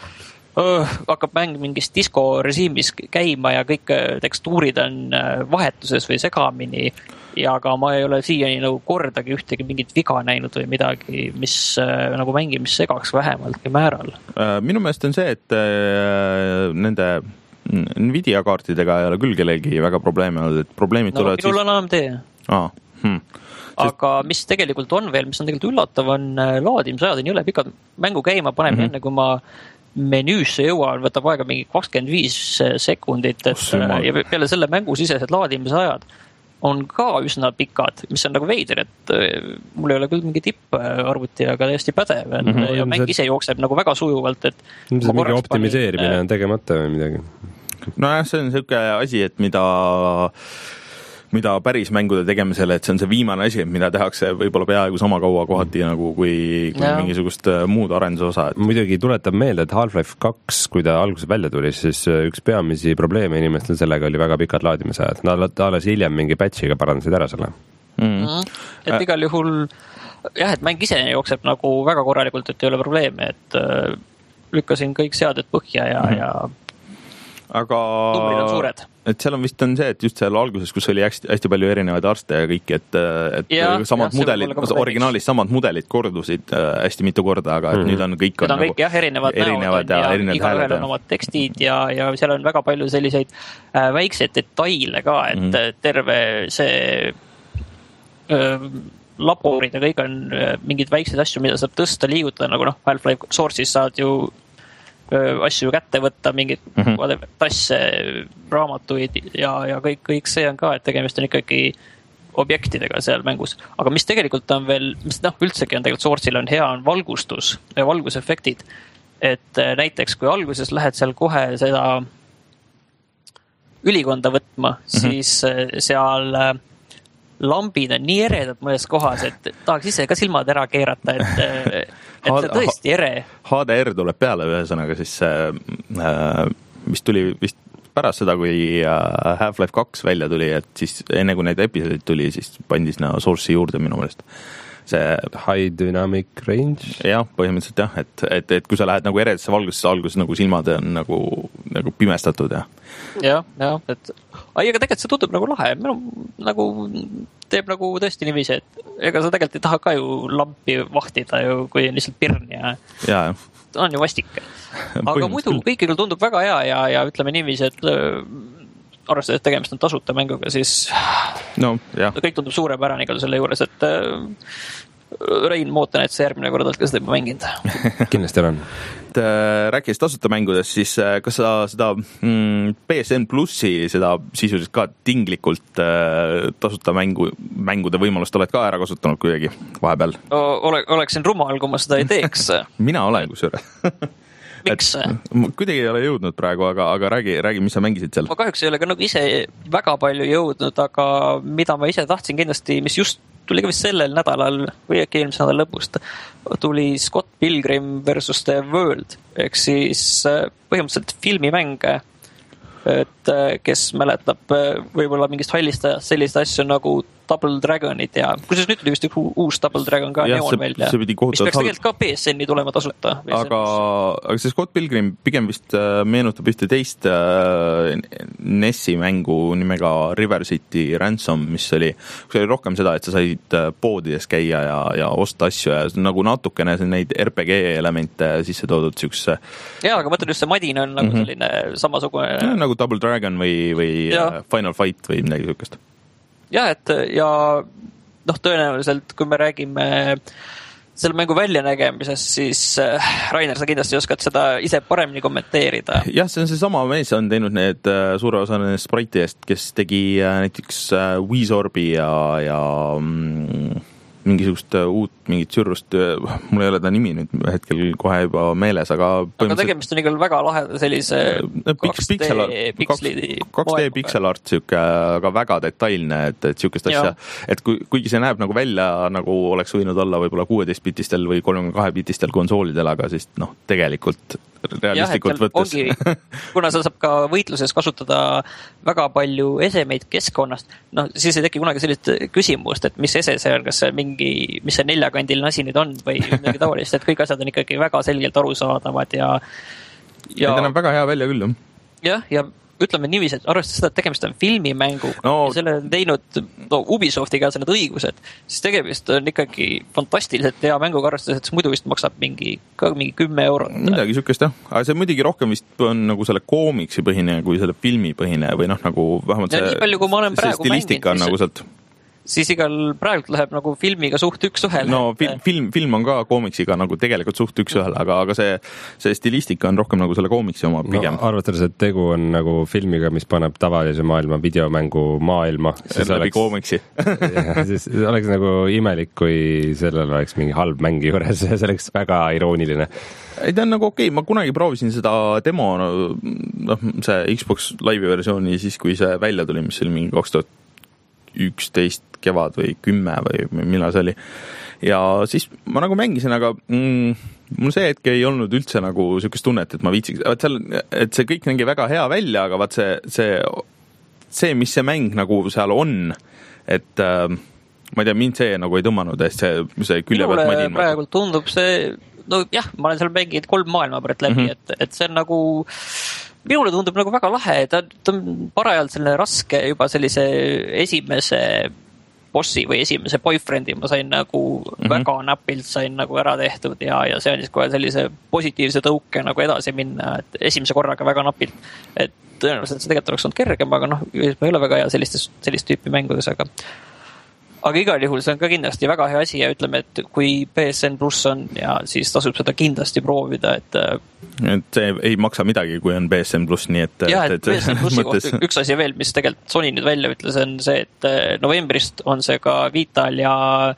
hakkab mäng mingis diskorežiimis käima ja kõik tekstuurid on vahetuses või segamini. Ja aga ma ei ole siiani nagu kordagi ühtegi mingit viga näinud või midagi, mis äh, nagu mängimist segaks vähemaltki määral. Minu meelest on see, et äh, nende Nvidia kaartidega ei ole küll kellelgi väga probleeme olnud, et probleemid no, tulevad siis... No, minul on A M D. Ah, hmm. Sest... Aga mis tegelikult on veel, mis on tegelikult üllatav, on laadimisajad on jõle pikad. Mängu käima paneb mm-hmm. enne, kui ma menüüsse jõuan, võtab aega mingi kakskümmend viis sekundit, et oh, ja peale selle mängu sisesed laadimisajad on ka üsna pikad, mis on nagu veider, et mul ei ole küll mingi tipparvuti, aga täiesti pädev mm-hmm. ja mäng ise jookseb nagu väga sujuvalt, et see mingi optimiseerimine panin, on tegemata või midagi? Nojah, see on selline asi, et mida mida päris mängude tegemisele, et see on see viimane asi, mida tehakse võib-olla peaaegu sama kaua kohati nagu kui, kui ja. mingisugust muud arendusosa. Et... muidugi tuletab meelde, et Half-Life kaks, kui ta alguses välja tuli, siis üks peamisi probleeme inimestel sellega oli väga pikad laadimisajad. Nad alles hiljem mingi patchiga parandasid ära selle. Mm. Mm. Et igal juhul jah, et mäng ise jookseb nagu väga korralikult, et ei ole probleemi, et lükkasin kõik seaded põhja ja, mm. ja aga tumbrid on suured. Et seal on vist on see, et just seal alguses, kus oli hästi, hästi palju erinevaid arste ja kõik, et, et ja, samad ja, mudelid, originaalis samad mudelid kordusid hästi mitu korda, aga et mm. nüüd on kõik on, on kõik, nagu jah, erinevad, erinevad näod ja, ja iga ühel on omad tekstid ja, ja seal on väga palju selliseid äh, väikseid detaile ka, et mm. terve see äh, laborid ja kõik on mingid väiksed asju, mida saab tõsta, liigutada, nagu noh, Half-Life Source'is saad ju öö, asju kätte võtta, mingid mm -hmm. tasse, raamatuid ja, ja kõik, kõik see on ka, et tegemist on ikkagi objektidega seal mängus. Aga mis tegelikult on veel, mis noh, üldsegi on tegelikult Source'il on hea, on valgustus ja valgusefektid. Et näiteks, kui alguses lähed seal kohe seda ülikonda võtma, mm -hmm. siis seal lambid on nii eredad mõnes kohas, et tahaks ise ka silmad ära keerata, et, et see tõesti ere. H D R tuleb peale ühesõnaga siis äh, mis tuli vist pärast seda, kui Half-Life kaks välja tuli, et siis enne kui neid episoodid tuli, siis pandi sinna Source'i juurde minu meelest. See high dynamic range. jah, põhimõtteliselt jah, et, et, et kui sa lähed nagu eredesse valgusse, alguses nagu silmad on nagu, nagu pimestatud ja. jah, jah, et ai, aga tegelikult see tundub nagu lahe, minu nagu teeb nagu tõesti niiviisi, et ega sa tegelikult ei taha ka ju lampi vahtida ju, kui on lihtsalt pirn ja, ja, ja. on ju vastik. Aga muidu kõik küll tundub väga hea ja, ja ütleme niiviisi, et arvestades, et tegemist on tasuta mänguga, siis no, jah. kõik tundub suurepärane igal selle juures, et Rein, ma ootan, et see järgmine kord oled ka seda juba mänginud. Kindlasti olen. Rääkides tasuta mängudest, siis kas sa seda mm, P S N plussi seda sisuliselt ka tinglikult tasuta mängu, mängude võimalust oled ka ära kasutanud kuidagi vahepeal? Ole, oleksin rumal, kui ma seda ei teeks. Mina olen kusjuures. Miks? Kuidagi ei ole jõudnud praegu, aga, aga räägi, räägi, mis sa mängisid seal? Ma kahjuks ei ole ka nagu ise väga palju jõudnud, aga mida ma ise tahtsin kindlasti, mis just tuli ka vist sellel nädalal või äkki eelmise nädal lõpust, tuli Scott Pilgrim versus The World, ehk siis põhimõtteliselt filmimäng, et kes mäletab võib-olla mingist hallist ajast sellist asju nagu Double Dragonid ja kusjuures nüüd tuli vist üks uus Double Dragon ka Neon välja, mis peaks tegelikult ka P S N-i tulema tasuta. Aga, aga see Scott Pilgrim pigem vist meenutab ühte teist N E S-i mängu nimega River City Ransom, mis oli, kus oli rohkem seda, et sa said poodides käia ja, ja osta asju ja nagu natukene neid R P G elemente sisse toodud siukse. Jaa, aga mõtlen just see madin on nagu selline mm-hmm. samasugune. Ja, nagu Double Dragon või, või Final Fight või midagi siukest. jah, et ja noh, tõenäoliselt, kui me räägime selle mängu väljanägemisest, siis Rainer, sa kindlasti oskad seda ise paremini kommenteerida. jah, see on see sama mees, on teinud need suure osa nendest sprite'ist, kes tegi näiteks Wii-Sorbi ja, ja mm, mingisugust uut, mingit sürrust, mul ei ole ta nimi nüüd hetkel kohe juba meeles, aga aga tegemist on igal väga laheda sellise kaks D pixel art, siuke, aga väga detailne, et, et siukest asja, et kui, kuigi see näeb nagu välja, nagu oleks võinud olla võib-olla kuueteist-bitistel või kolmekümne kahe bitistel konsoolidel, aga siis noh, tegelikult realistlikult võttes. Kuna sa saab ka võitluses kasutada väga palju esemeid keskkonnast, noh, siis ei teki kunagi sellist küsimust, et mis ese see on, kas see mingi, mis see neljakandiline asi nüüd on või midagi taolist, et kõik asjad on ikkagi väga selgelt arusaadavad ja, ja ta näeb väga hea välja küll. jah, ja ütleme niiviisi, et arvestades seda, et tegemist on filmimängu no, ja selle on teinud no, Ubisoftiga need õigused, siis tegemist on ikkagi fantastiliselt hea mänguga arvestades, et muidu vist maksab mingi, ka mingi kümme eurot. Midagi sükest jah, aga see muidugi rohkem vist on nagu selle koomiksi põhine kui selle filmi põhine või noh, nagu vähemalt ja see, nii palju, kui ma olen praegu stilistika on nagu sealt siis igal praegu läheb nagu filmiga suht üks ühele. No film, film, film on ka koomiksiga nagu tegelikult suht üks ühele, aga, aga see, see stilistika on rohkem nagu selle koomiksi oma pigem. No, arvatades, et tegu on nagu filmiga, mis paneb tavalise maailma videomängu maailma. Läbi oleks, koomiksi. siis oleks nagu imelik, kui sellel oleks mingi halb mäng juures ja see oleks väga irooniline. Ei, ta on nagu okei, ma kunagi proovisin seda demo, noh, see Xbox Live'i versiooni siis, kui see välja tuli, mis oli mingi kaks tuhat üksteist kevad või kümme või millal see oli. Ja siis ma nagu mängisin, aga mm, mul see hetk ei olnud üldse nagu sükest tunnet, et ma viitsiks, et, seal, et see kõik nägi väga hea välja, aga vaat see, see, see, mis see mäng nagu seal on, et äh, ma ei tea, mind see nagu ei tõmmanud, et see, see külje pealt madin. Minule praegult tundub see, no jah, ma olen seal mänginud kolm maailma pärast läbi, mm -hmm. et, et see on nagu minule tundub nagu väga lahe, ta, ta on parajalt selline raske juba sellise esimese bossi või esimese boyfriend'i ma sain nagu mm -hmm. väga napilt sain nagu ära tehtud ja, ja see on siis kohe sellise positiivse tõuke nagu edasi minna, et esimese korraga väga napilt, et tõenäoliselt see tegelikult oleks olnud kergem, aga noh, ma ei ole väga hea sellistes, sellist tüüpi mängudes, aga aga igal juhul see on ka kindlasti väga hea asi ja ütleme, et kui P S N Plus on ja siis tasub seda kindlasti proovida, et et see ei maksa midagi, kui on P S N Plus, nii et jah, et, et P S N Plusi mõttes... üks asi veel, mis tegelikult Sony nüüd välja ütles, on see, et novembrist on see ka Vital ja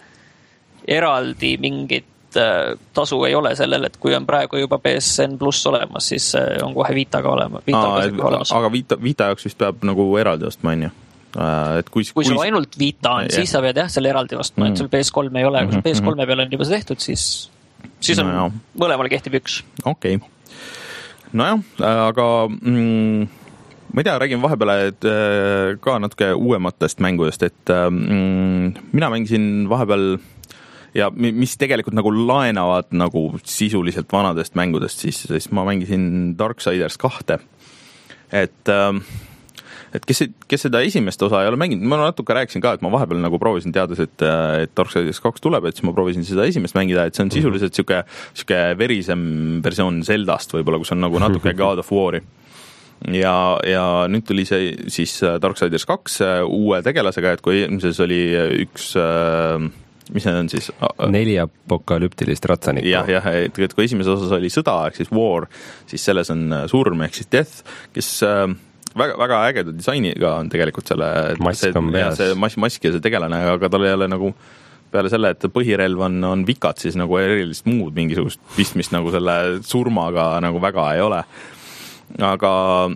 eraldi mingit tasu ei ole sellel, et kui on praegu juba P S N Plus olemas, siis on kohe Vitaga olemas. Aa, et, olemas. Aga Vita, Vita jaoks vist peab nagu eraldi ostma, on ju? Et kui, kui sul ainult Vita on, yeah. siis sa pead jah selle eraldi ostma, et sul P S kolm ei ole, kui sul P S kolm peale on juba see tehtud, siis, siis on no, mõlemal kehtib üks. Okei. Okay. Nojah, aga mm, ma ei tea, räägin vahepeale et, ka natuke uuematest mängudest, et mm, mina mängisin vahepeal ja mis tegelikult nagu laenavad nagu sisuliselt vanadest mängudest, siis, siis ma mängisin Darksiders kahte, et et kes, kes seda esimest osa ei ole mänginud, ma natuke rääkisin ka, et ma vahepeal nagu proovisin teades, et, et Darksiders kaks tuleb, et siis ma proovisin seda esimest mängida, et see on sisuliselt siuke, siuke verisem versioon Zeldast võib-olla, kus on nagu natuke God of War'i. Ja, ja nüüd tuli see siis Darksiders kaks uue tegelasega, et kui eelmises oli üks, mis see on siis? Neli apokalüptilist ratsanikku. Jah, jah, et kui esimeses osas oli sõda, ehk siis War, siis selles on surm, ehk siis Death, kes väga, väga ägeda disainiga on tegelikult selle mask on peas. See mask, mask ja see tegelane, aga tal ei ole nagu peale selle, et põhirelv on, on vikad, siis nagu erilist muud mingisugust pistmist nagu selle surmaga nagu väga ei ole. Aga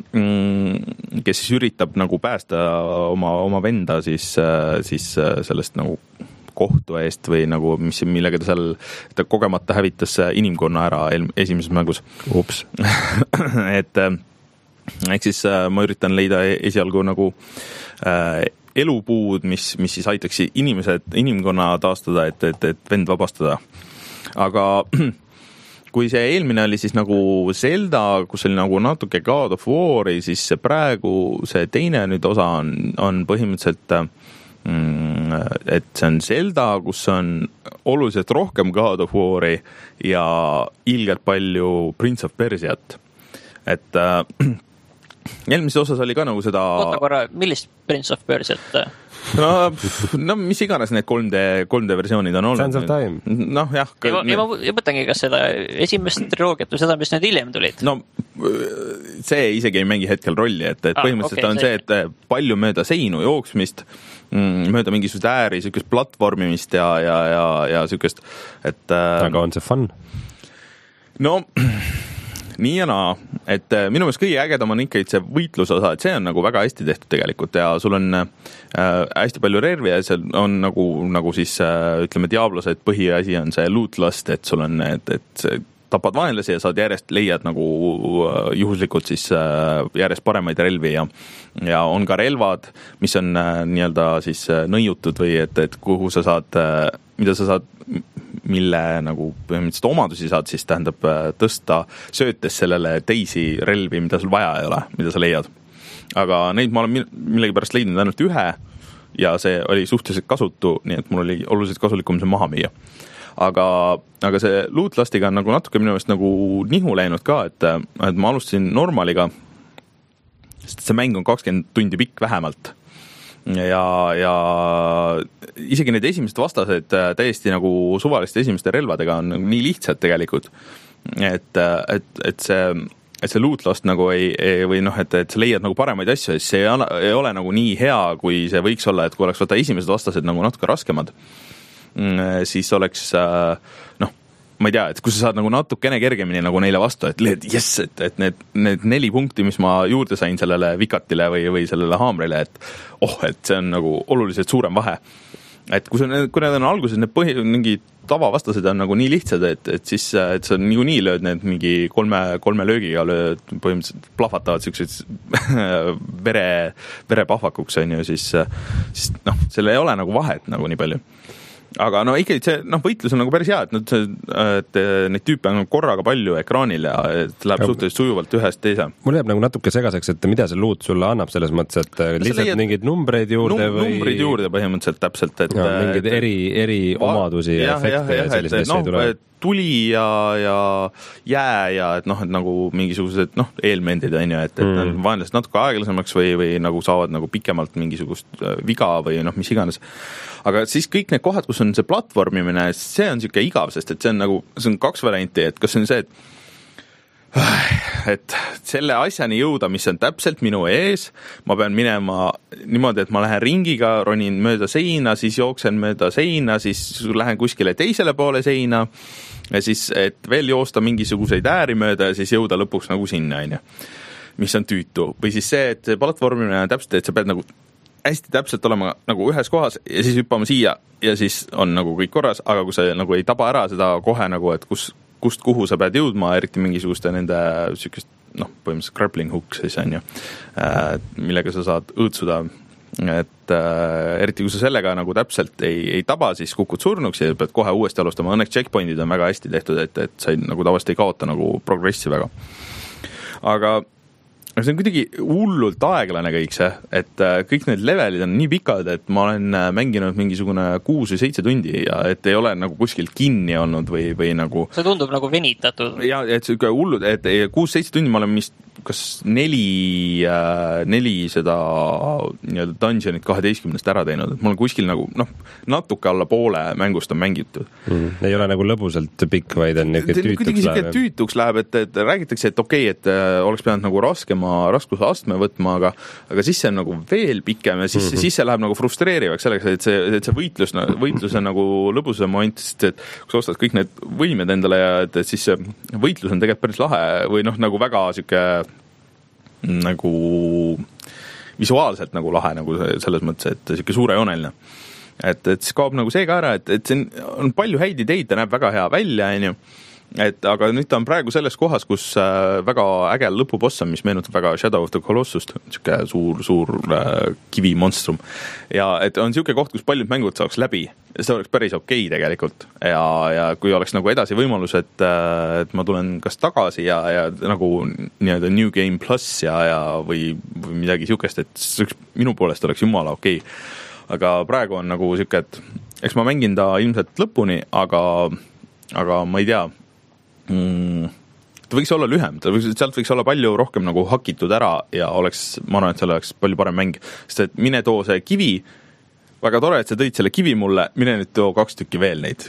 mm, kes siis üritab nagu päästa oma, oma venda siis, siis sellest nagu kohtu eest või nagu, mis, millega ta seal ta kogemata hävitas inimkonna ära esimeses mängus. Ups. et ehk siis äh, ma üritan leida esialgu nagu äh, elupuud, mis, mis siis aitaks inimesed, inimkonna taastada, et, et, et vend vabastada. Aga kui see eelmine oli siis nagu Zelda, kus oli nagu natuke God of War'i, siis praegu see teine nüüd osa on, on põhimõtteliselt mm, et see on Zelda, kus on oluliselt rohkem God of War'i ja ilgelt palju Prince of Persiat. Et äh, eelmises osas oli ka nagu seda... Oota korra, millist Prince of Persiat? No, no mis iganes need kolm D, kolm D versioonid on olnud. Sands of Time. Noh, jah. Ja, ja ma mõtlengi, kas seda esimest triloogiat või seda, mis need hiljem tulid? No, see isegi ei mängi hetkel rolli, et, et ah, põhimõtteliselt okay, on see, et palju mööda seinu jooksmist, mööda mingisugust ääri, sükest platvormimist ja, ja, ja, ja sükest, et... Aga on see fun? No... nii ja naa, et minu meelest kõige ägedam on ikka see võitlusosa, et see on nagu väga hästi tehtud tegelikult ja sul on äh, hästi palju relvi ja seal on nagu, nagu siis äh, ütleme Diablos, et põhiasi on see loot lust, et sul on, et, et tapad vaenlasi ja saad järjest leiad nagu äh, juhuslikult siis äh, järjest paremaid relvi ja, ja on ka relvad, mis on äh, nii-öelda siis äh, nõiutud või et, et kuhu sa saad, äh, mida sa saad mille nagu põhimõtteliselt omadusi saad siis tähendab tõsta söötes sellele teisi relvi, mida sul vaja ei ole, mida sa leiad. Aga neid ma olen millegipärast leidnud ainult ühe ja see oli suhteliselt kasutu, nii et mul oli oluliselt kasulikum see maha müüa. Aga, aga see loot lustiga on nagu natuke minu meelest nagu nihu läinud ka, et, et ma alustasin normaliga, sest see mäng on kakskümmend tundi pikk vähemalt. Ja, ja isegi need esimesed vastased täiesti nagu suvaliste esimeste relvadega on nii lihtsad tegelikult, et, et, et see, et see loot lust nagu ei, ei või noh, et, et sa leiad nagu paremaid asju, siis see ei, ei ole nagu nii hea, kui see võiks olla, et kui oleks võtta esimesed vastased nagu natuke raskemad, siis oleks noh, ma ei tea, et kui sa saad nagu natukene kergemini nagu neile vastu, et leed, jess, et, et need, need neli punkti, mis ma juurde sain sellele vikatile või, või sellele haamrile, et oh, et see on nagu oluliselt suurem vahe. Et kui, see, kui need on alguses, need põhi, mingi tavavastased on nagu nii lihtsad, et, et siis et sa nii, nii lööd need mingi kolme, kolme löögiga lööd, põhimõtteliselt plahvatavad siuksed vere, verepahvakuks, on ju, siis, siis noh, seal ei ole nagu vahet nagu nii palju. Aga no ikkagi see noh, võitlus on nagu päris hea, et, nüüd, et neid tüüpe on korraga palju ekraanil ja et läheb ja suhteliselt sujuvalt ühest teise. Mul jääb nagu natuke segaseks, et mida see loot sulle annab selles mõttes, et lihtsalt leiad, mingid numbreid juurde num, või... Numbreid juurde põhimõtteliselt täpselt, et... Ja, mingid eri, eri omadusi ja, ja efekte ja, ja sellised asja ei tule. Tuli ja, ja jää ja et noh, et nagu mingisugused noh, eelmendid on ju, et, et mm. vaenlased natuke aeglasemaks või, või nagu saavad nagu pikemalt mingisugust viga või noh, mis iganes. Aga siis kõik need kohad, kus on see platvormimine, see on siuke igav, sest et see on nagu, see on kaks varianti, et kas see on see, et et selle asjani jõuda, mis on täpselt minu ees, ma pean minema niimoodi, et ma lähen ringiga, ronin mööda seina, siis jooksen mööda seina, siis lähen kuskile teisele poole seina ja siis, et veel joosta mingisuguseid ääri mööda ja siis jõuda lõpuks nagu sinna, on ju, mis on tüütu. Või siis see, et see platvormimine on täpselt, et sa pead nagu hästi täpselt olema nagu ühes kohas ja siis hüppama siia ja siis on nagu kõik korras, aga kui sa nagu ei taba ära seda kohe nagu, et kus kust kuhu sa pead jõudma, eriti mingisuguste nende sükest, noh, põhimõtteliselt grappling hook siis on ju, millega sa saad õõtsuda, et äh, eriti kui sa sellega nagu täpselt ei, ei taba, siis kukud surnuks ja pead kohe uuesti alustama. Õnneks checkpointid on väga hästi tehtud, et, et sa ei, nagu tavaliselt ei kaota nagu progressi väga. Aga see on kuidagi hullult aeglane kõik see, et kõik need levelid on nii pikad, et ma olen mänginud mingisugune kuus või seitse tundi ja et ei ole nagu kuskilt kinni olnud või, või nagu... See tundub nagu venitatud. Ja, et see hullud, et kuus-seitse tundi ma olen vist kas neli, neli seda nii-öelda dungeonit kaheteistkümnest ära teinud, et mul on kuskil nagu, noh, natuke alla poole mängust on mängitud. Mm, ei ole nagu lõbusalt pikk, vaid on niisugune tüütuks läheb. Tüütuks läheb, et, et räägitakse, et okei, et oleks pidanud nagu raskema raskuse astme võtma, aga, aga siis see on nagu veel pikem ja siis, mm-hmm. siis see läheb nagu frustreerivaks selleks, et see, et see võitlus, võitlus on nagu lõbusam moment, sest et kui sa ostad kõik need võimed endale ja et, et siis see võitlus on tegelikult päris lahe või noh, nagu väga siuke nagu visuaalselt nagu lahe nagu selles mõttes, et siuke suurejooneline. Et, et siis kaob nagu see ka ära, et, et see on palju häid ideid, ta näeb väga hea välja, on ju. Et, aga nüüd ta on praegu selles kohas, kus väga äge lõpuboss on, mis meenutab väga Shadow of the Colossust, siuke suur, suur äh, kivimonstrum. Ja et on siuke koht, kus paljud mängud saaks läbi. See oleks päris okei tegelikult. Ja, ja kui oleks nagu edasi võimalus, et, et ma tulen kas tagasi ja, ja nagu nii-öelda New Game Plus ja, ja või, või midagi siukest, et minu poolest oleks jumala okei. Aga praegu on nagu siuke, et eks ma mängin ta ilmselt lõpuni, aga, aga ma ei tea, Mm, ta võiks olla lühem, ta võiks, sealt võiks olla palju rohkem nagu hakitud ära ja oleks, ma arvan, et seal oleks palju parem mäng, sest et mine too see kivi, väga tore, et sa tõid selle kivi mulle, mine nüüd too kaks tükki veel neid,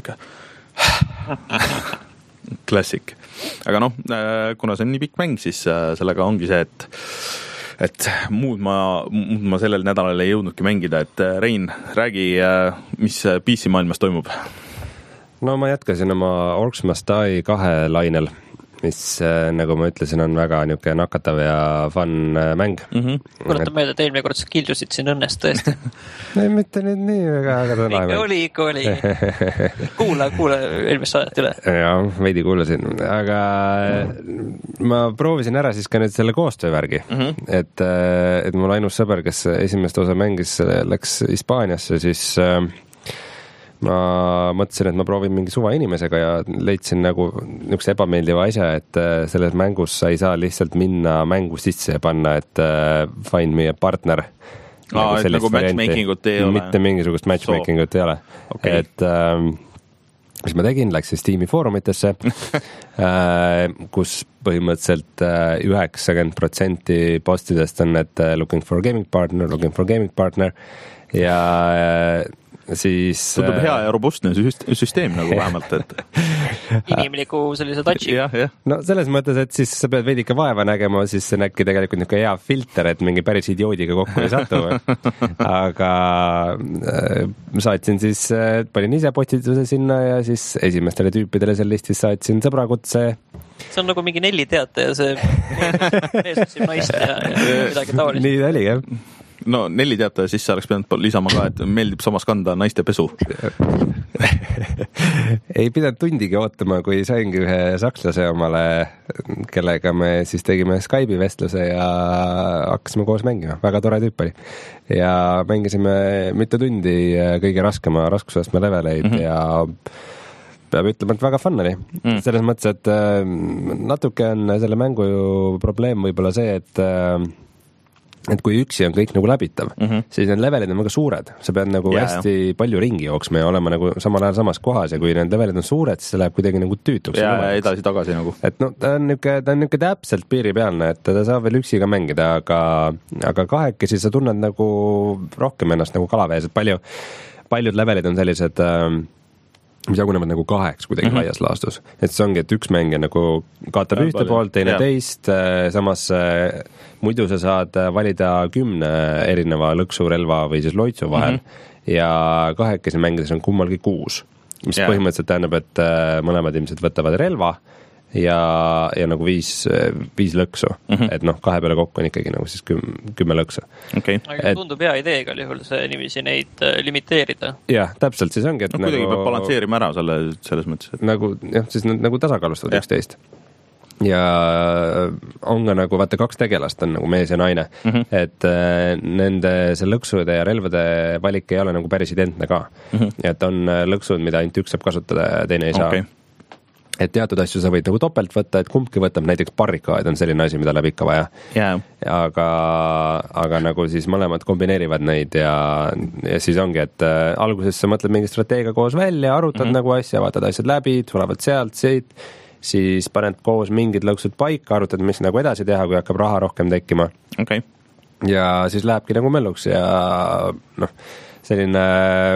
klassik. Aga noh, kuna see on nii pikk mäng, siis sellega ongi see, et et muud ma, muud ma sellel nädalal ei jõudnudki mängida, et Rein, räägi, mis P C maailmas toimub. No ma jätkasin oma Orcs Must Die kahe lainel, mis nagu ma ütlesin, on väga niuke nakatav ja fun mäng. Mm-hmm. Kuuletan meelde, et eelmine kord sa kildusid siin õnnest tõesti. ei, mitte nüüd nii väga, aga ta ikka oli, ikka oli. kuula, kuula eelmist saadet üle. Ja, veidi kuulasin, aga ma proovisin ära siis ka nüüd selle koostöövärgi, mm-hmm. et, et mul ainus sõber, kes esimest osa mängis, läks Hispaaniasse, siis ma mõtlesin, et ma proovin mingi suva inimesega ja leidsin nagu niisuguse ebameeldiva asja, et selles mängus sa ei saa lihtsalt minna mängu sisse ja panna, et find me a partner. Aa, nagu et nagu matchmakingut ei ole. Mitte mingisugust matchmakingut so. Ei ole. Okay. Et ähm, mis ma tegin, läks siis tiimi foorumitesse, äh, kus põhimõtteliselt üheksakümmend protsenti postidest on, et looking for gaming partner, looking for gaming partner ja siis tundub hea ja robustne süsteem nagu vähemalt, et inimliku sellise touchi. jah, jah. No selles mõttes, et siis sa pead veidi ikka vaeva nägema, siis see on äkki tegelikult niisugune hea filter, et mingi päris idioodiga kokku ei satu. Aga saatsin siis, panin ise postituse sinna ja siis esimestele tüüpidele seal listis saatsin sõbrakutse. See on nagu mingi Nelli teate ja see mees otsib naist ja, ja midagi taolist. Nii ta oli, jah. No Nelli teate, siis sa oleks pidanud lisama ka, et meeldib samas kanda naiste pesu. Ei pidanud tundigi ootama, kui saingi ühe sakslase omale, kellega me siis tegime Skype'i vestluse ja hakkasime koos mängima. Väga tore tüüp oli. Ja mängisime mitu tundi kõige raskema raskusastme leveleid mm-hmm. ja peab ütlema, et väga fun oli. Mm. Selles mõttes, et natuke on selle mängu ju probleem võib-olla see, et et kui üksi on kõik nagu läbitav, mm-hmm. siis need levelid on väga suured. Sa pead nagu yeah, hästi jah. Palju ringi jooksma ja olema nagu samal ajal samas kohas ja kui need levelid on suured, siis see läheb kuidagi nagu tüütuks. Ja, ja edasi-tagasi nagu. Et no ta on niuke, ta on niuke täpselt piiripealne, et ta saab veel üksi ka mängida, aga, aga kahekesi sa tunned nagu rohkem ennast nagu kalavees, et palju, paljud levelid on sellised mis jagunevad nagu kaheks kuidagi mm-hmm. laias laastus. Et see ongi, et üks mängija nagu kaatab ja, ühte palju. Poolt, teine ja. Teist, samas muidu sa saad valida kümne erineva lõksurelva või siis loitsu vahel mm-hmm. ja kahekesi mängides on kummalgi kuus, mis ja. Põhimõtteliselt tähendab, et mõlemad ilmselt võtavad relva ja, ja nagu viis, viis lõksu, mm-hmm. et noh, kahe peale kokku on ikkagi nagu siis küm, kümme lõksu. Okay. Aga tundub hea idee igal juhul see nimisi neid limiteerida. Jah, täpselt, siis ongi, et no, kuidagi nagu, peab balansseerima ära selle, selles mõttes. Et... Nagu, jah, siis nad nagu tasakaalustavad üksteist. Ja on ka nagu, vaata, kaks tegelast on nagu mees ja naine, mm-hmm. et äh, nende see lõksude ja relvade valik ei ole nagu päris identne ka. Mm-hmm. Et on lõksud, mida ainult üks saab kasutada ja teine ei saa. Okay. Et teatud asju sa võid nagu topelt võtta, et kumbki võtab, näiteks barrikaad on selline asi, mida läheb ikka vaja. Yeah. Aga, aga nagu siis mõlemad kombineerivad neid ja, ja siis ongi, et äh, alguses sa mõtled mingi strateegia koos välja, arutad mm-hmm. nagu asja, vaatad asjad läbi, tulevad sealt, siit, siis paned koos mingid lõksud paika, arutad, mis nagu edasi teha, kui hakkab raha rohkem tekkima. Okay. Ja siis lähebki nagu melluks ja noh, selline...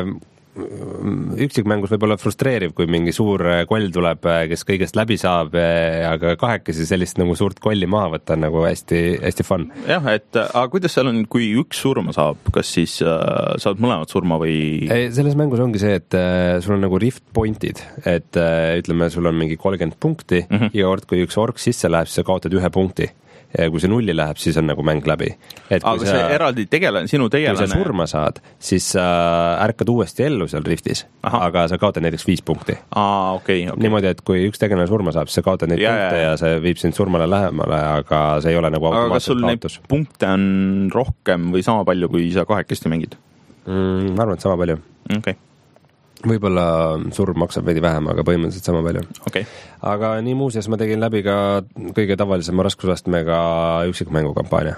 üksikmängus võib olla frustreeriv, kui mingi suur koll tuleb, kes kõigest läbi saab, aga kahekesi sellist nagu suurt kolli maha võtta on nagu hästi, hästi fun. Jah, et aga kuidas seal on, kui üks surma saab, kas siis äh, saad mõlemad surma või? Selles mängus ongi see, et äh, sul on nagu rift pointid, et äh, ütleme, sul on mingi kolmkümmend punkti mm-hmm. ja kord, kui üks ork sisse läheb, siis sa kaotad ühe punkti. Ja kui see nulli läheb, siis on nagu mäng läbi. Et aga sa, see eraldi tegelane, sinu tegelane... Kui sa surma saad, siis sa ärkad uuesti ellu seal riftis, Aha. aga sa kaotad näiteks viis punkti. Aa, okei, okei. Niimoodi, et kui üks tegelane surma saab, siis sa kaotad neid ja, punkte ja, ja see viib sind surmale lähemale, aga see ei ole nagu automaatselt kaotus. Aga kas sul neid punkte on rohkem või sama palju, kui sa kahekesti mängid? Mm, ma arvan, et sama palju. Okei. Võib-olla surm maksab veidi vähem, aga põhimõtteliselt sama palju. Okay. Aga nii muuseas ma tegin läbi ka kõige tavalisema raskusastmega üksikmängu kampaania.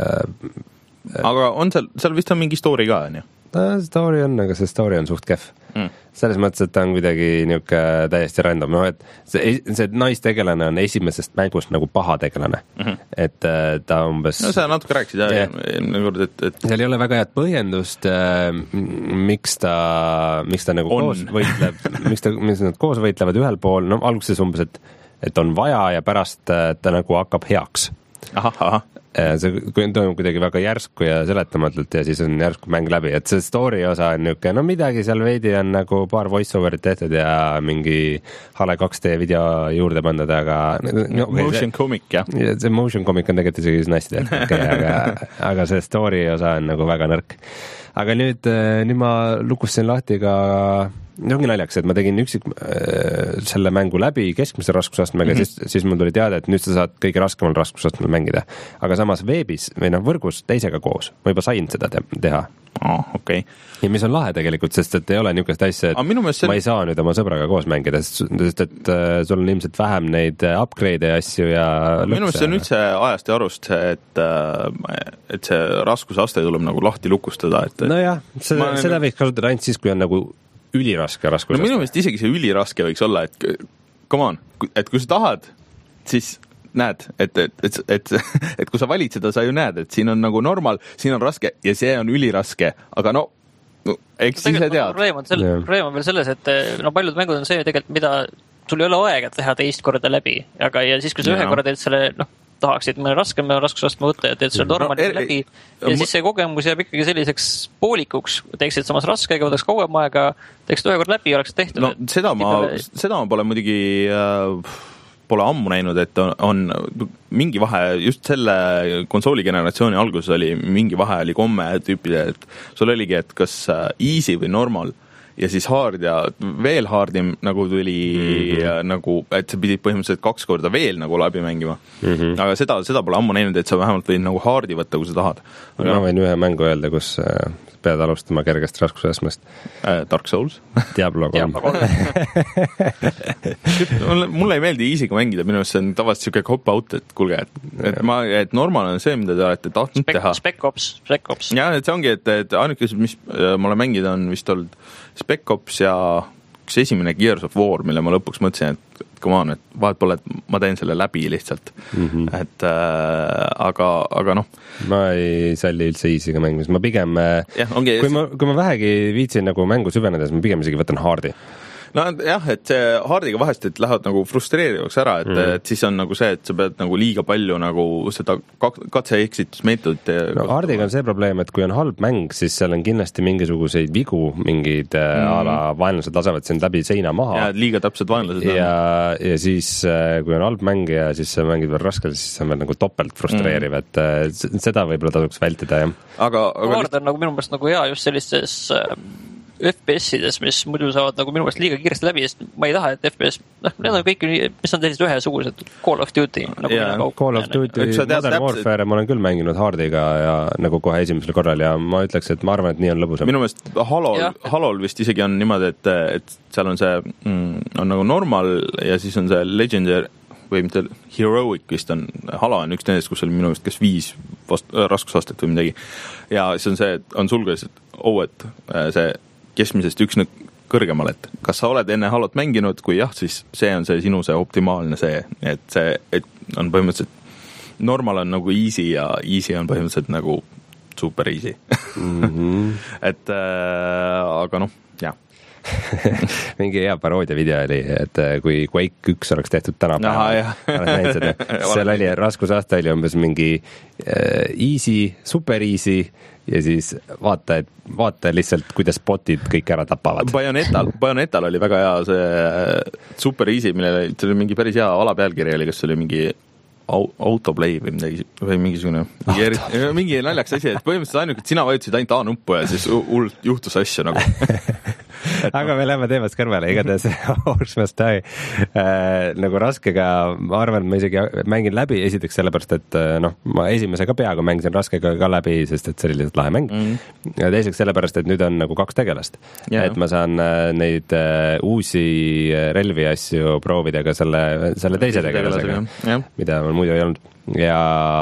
Aga on seal, seal vist on mingi story ka, on ju? Story on, aga see story on suht kehv. Mm. Selles mõttes, et ta on kuidagi niuke täiesti random. No, et see, see naistegelane on esimesest mängust nagu paha tegelane. Mm-hmm. Et ta umbes... No sa natuke rääkisid, jah, et, et... Seal ei ole väga head põhjendust, miks ta, miks ta nagu on. Koos võitleb, miks, ta, miks nad koos võitlevad ühel pool. No alguses umbes, et, et on vaja ja pärast ta nagu hakkab heaks. Aha, aha. See toimub kuidagi väga järsku ja seletamatult ja siis on järsku mäng läbi, et see story osa on niuke, no midagi seal veidi on nagu paar voice-overit tehtud ja mingi Hale kaks D video juurde pandud, aga no, motion see, comic, jah. See motion comic on tegelikult isegi hästi tehtud, okay, aga, aga see story osa on nagu väga nõrk. Aga nüüd, nüüd ma lukustasin lahti ka ongi naljaks, et ma tegin üksik äh, selle mängu läbi keskmise raskusastmega mm-hmm. siis, siis mul tuli teada, et nüüd sa saad kõige raskemal raskusastmel mängida. Aga samas veebis või noh, võrgus teisega koos ma juba sain seda te- teha. Oh, okay. Ja mis on lahe tegelikult, sest et ei ole niisugust asja, et see... ma ei saa nüüd oma sõbraga koos mängida, sest et äh, sul on ilmselt vähem neid upgrade ja asju ja minu meelest see on üldse ajast ja arust, et, et see raskusaste tuleb nagu lahti lukustada. Et, no jah, seda, ma... seda võiks kasutada ainult siis, kui on nagu üliraske raskusaste. No minu meelest isegi see üliraske võiks olla, et come on, et kui sa tahad, siis näed, et, et, et, et, et kui sa valid seda, sa ju näed, et siin on nagu normal, siin on raske ja see on üliraske, aga no no, eks ise tead. Probleem on, selle, probleem on veel selles, et no paljud mängud on see tegelikult, mida sul ei ole aega teha teist korda läbi, aga ja siis, kui sa ühe korda teed selle, noh, tahaksid mõne raskema raskusastme võtta ja teed selle normaalini no, er, läbi ja ma... siis see kogemus jääb ikkagi selliseks poolikuks, teeksid samas raskega, võtaks kauem aega, teeksid ühe kord läbi ja oleks tehtud. No seda ma, peale... seda ma pole muidugi äh, pole ammu näinud, et on, on mingi vahe, just selle konsooligeneratsiooni alguses oli mingi vahe, oli komme tüüpide, et sul oligi, et kas easy või normal ja siis hard ja veel hardim nagu tuli mm-hmm. nagu, et sa pidid põhimõtteliselt kaks korda veel nagu läbi mängima. Mm-hmm. Aga seda, seda pole ammu näinud, et sa vähemalt võid nagu hardi võtta, kui sa tahad. Aga ma võin ühe mängu öelda, kus pead alustama kergest raskusastmest. Äh, Dark Souls. Diablo kolm. mulle, mulle ei meeldi easy'ga mängida, minu arust see on tavaliselt siuke cop out, et kuulge, et, et, ma, et normaal on see, mida te olete tahtnud Spek, teha. Spec Ops, Spec Ops. Ja, et see ongi, et, et ainukesed, mis ma olen mängida, on vist olnud Spec Ops ja üks esimene Gears of War, mille ma lõpuks mõtlesin, et come on, et vahet pole, et ma teen selle läbi lihtsalt. Mm-hmm. Et äh, aga, aga noh. Ma ei salli üldse easy'ga mängimis. Ma pigem, ja, ongi, kui, ma, kui ma vähegi viitsin nagu mängu süvenedes, ma pigem isegi võtan hardi. No jah, et see hardiga vahest, et lähevad nagu frustreerivaks ära, et, mm. et siis on nagu see, et sa pead nagu liiga palju nagu seda katse-eksitusmeetodit. No hardiga on see probleem, et kui on halb mäng, siis seal on kindlasti mingisuguseid vigu, mingid mm. ala vaenlased lasevad sind läbi seina maha. Ja liiga täpsed vaenlased. Ja, ja siis, kui on halb mäng ja siis sa mängid veel raskelt, siis see on veel nagu topelt frustreeriv, mm. et seda võib-olla tasuks vältida, jah. Aga, aga... Hard on nagu minu meelest nagu hea just sellistes F P S-ides, mis muidu saavad nagu minu meelest liiga kiiresti läbi, sest ma ei taha, et F P S, noh, need on kõik, mis on sellised ühesugused, Call of Duty. Nagu yeah, Call of Duty, Modern Warfare, ma olen küll mänginud hardiga ja nagu kohe esimesel korral ja ma ütleks, et ma arvan, et nii on lõbusam. Minu meelest Halol, Halol vist isegi on niimoodi, et, et seal on see, mm, on nagu normal ja siis on see legendary või mitte heroic vist on, Halo on üks nendest, kus oli minu meelest kas viis vast, äh, raskusastet või midagi. Ja see on see, et on sulges, et oh, et äh, see keskmisest üks kõrgemal, et kas sa oled enne Halot mänginud, kui jah, siis see on see sinu see optimaalne see, et see et on põhimõtteliselt normal on nagu easy ja easy on põhimõtteliselt nagu super easy. Mm-hmm. et äh, aga noh, jah. mingi hea paroodia video oli, et kui Quake üks oleks tehtud tänapäeval, seal oli raskusaste oli umbes mingi äh, easy, super easy ja siis vaata, et vaata lihtsalt, kuidas botid kõik ära tapavad. Bayonetal, Bayonetal oli väga hea see super easy, millele oli mingi päris hea alapealkiri oli, kas oli mingi autoplay või midagi, või mingisugune mingi, eri, mingi naljaks asi, et põhimõtteliselt ainult, et sina vajutasid ainult A-nuppu ja siis hullult juhtus asju nagu. aga me läheme teemast kõrvale, igatahes Horse Must Die äh, nagu raskega, ma arvan, ma isegi mängin läbi esiteks sellepärast, et noh, ma esimese ka peaaegu mängisin raskega ka läbi, sest et see oli lihtsalt lahe mäng mm. ja teiseks sellepärast, et nüüd on nagu kaks tegelast yeah. et ma saan äh, neid äh, uusi relvi asju proovida ka selle, selle teise tegelasega, yeah. mida mul muidu ei olnud ja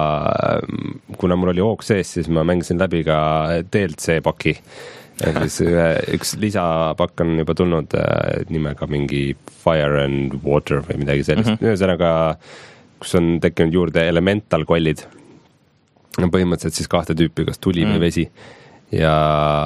kuna mul oli hoog sees, siis ma mängisin läbi ka D L C paki. Siis ühe, üks lisapakk on juba tulnud äh, nimega mingi Fire and Water või midagi sellist. Mm-hmm. Ühesõnaga, kus on tekkinud juurde elemental kollid. Põhimõtteliselt siis kahte tüüpi, kas tuli mm. või vesi. Ja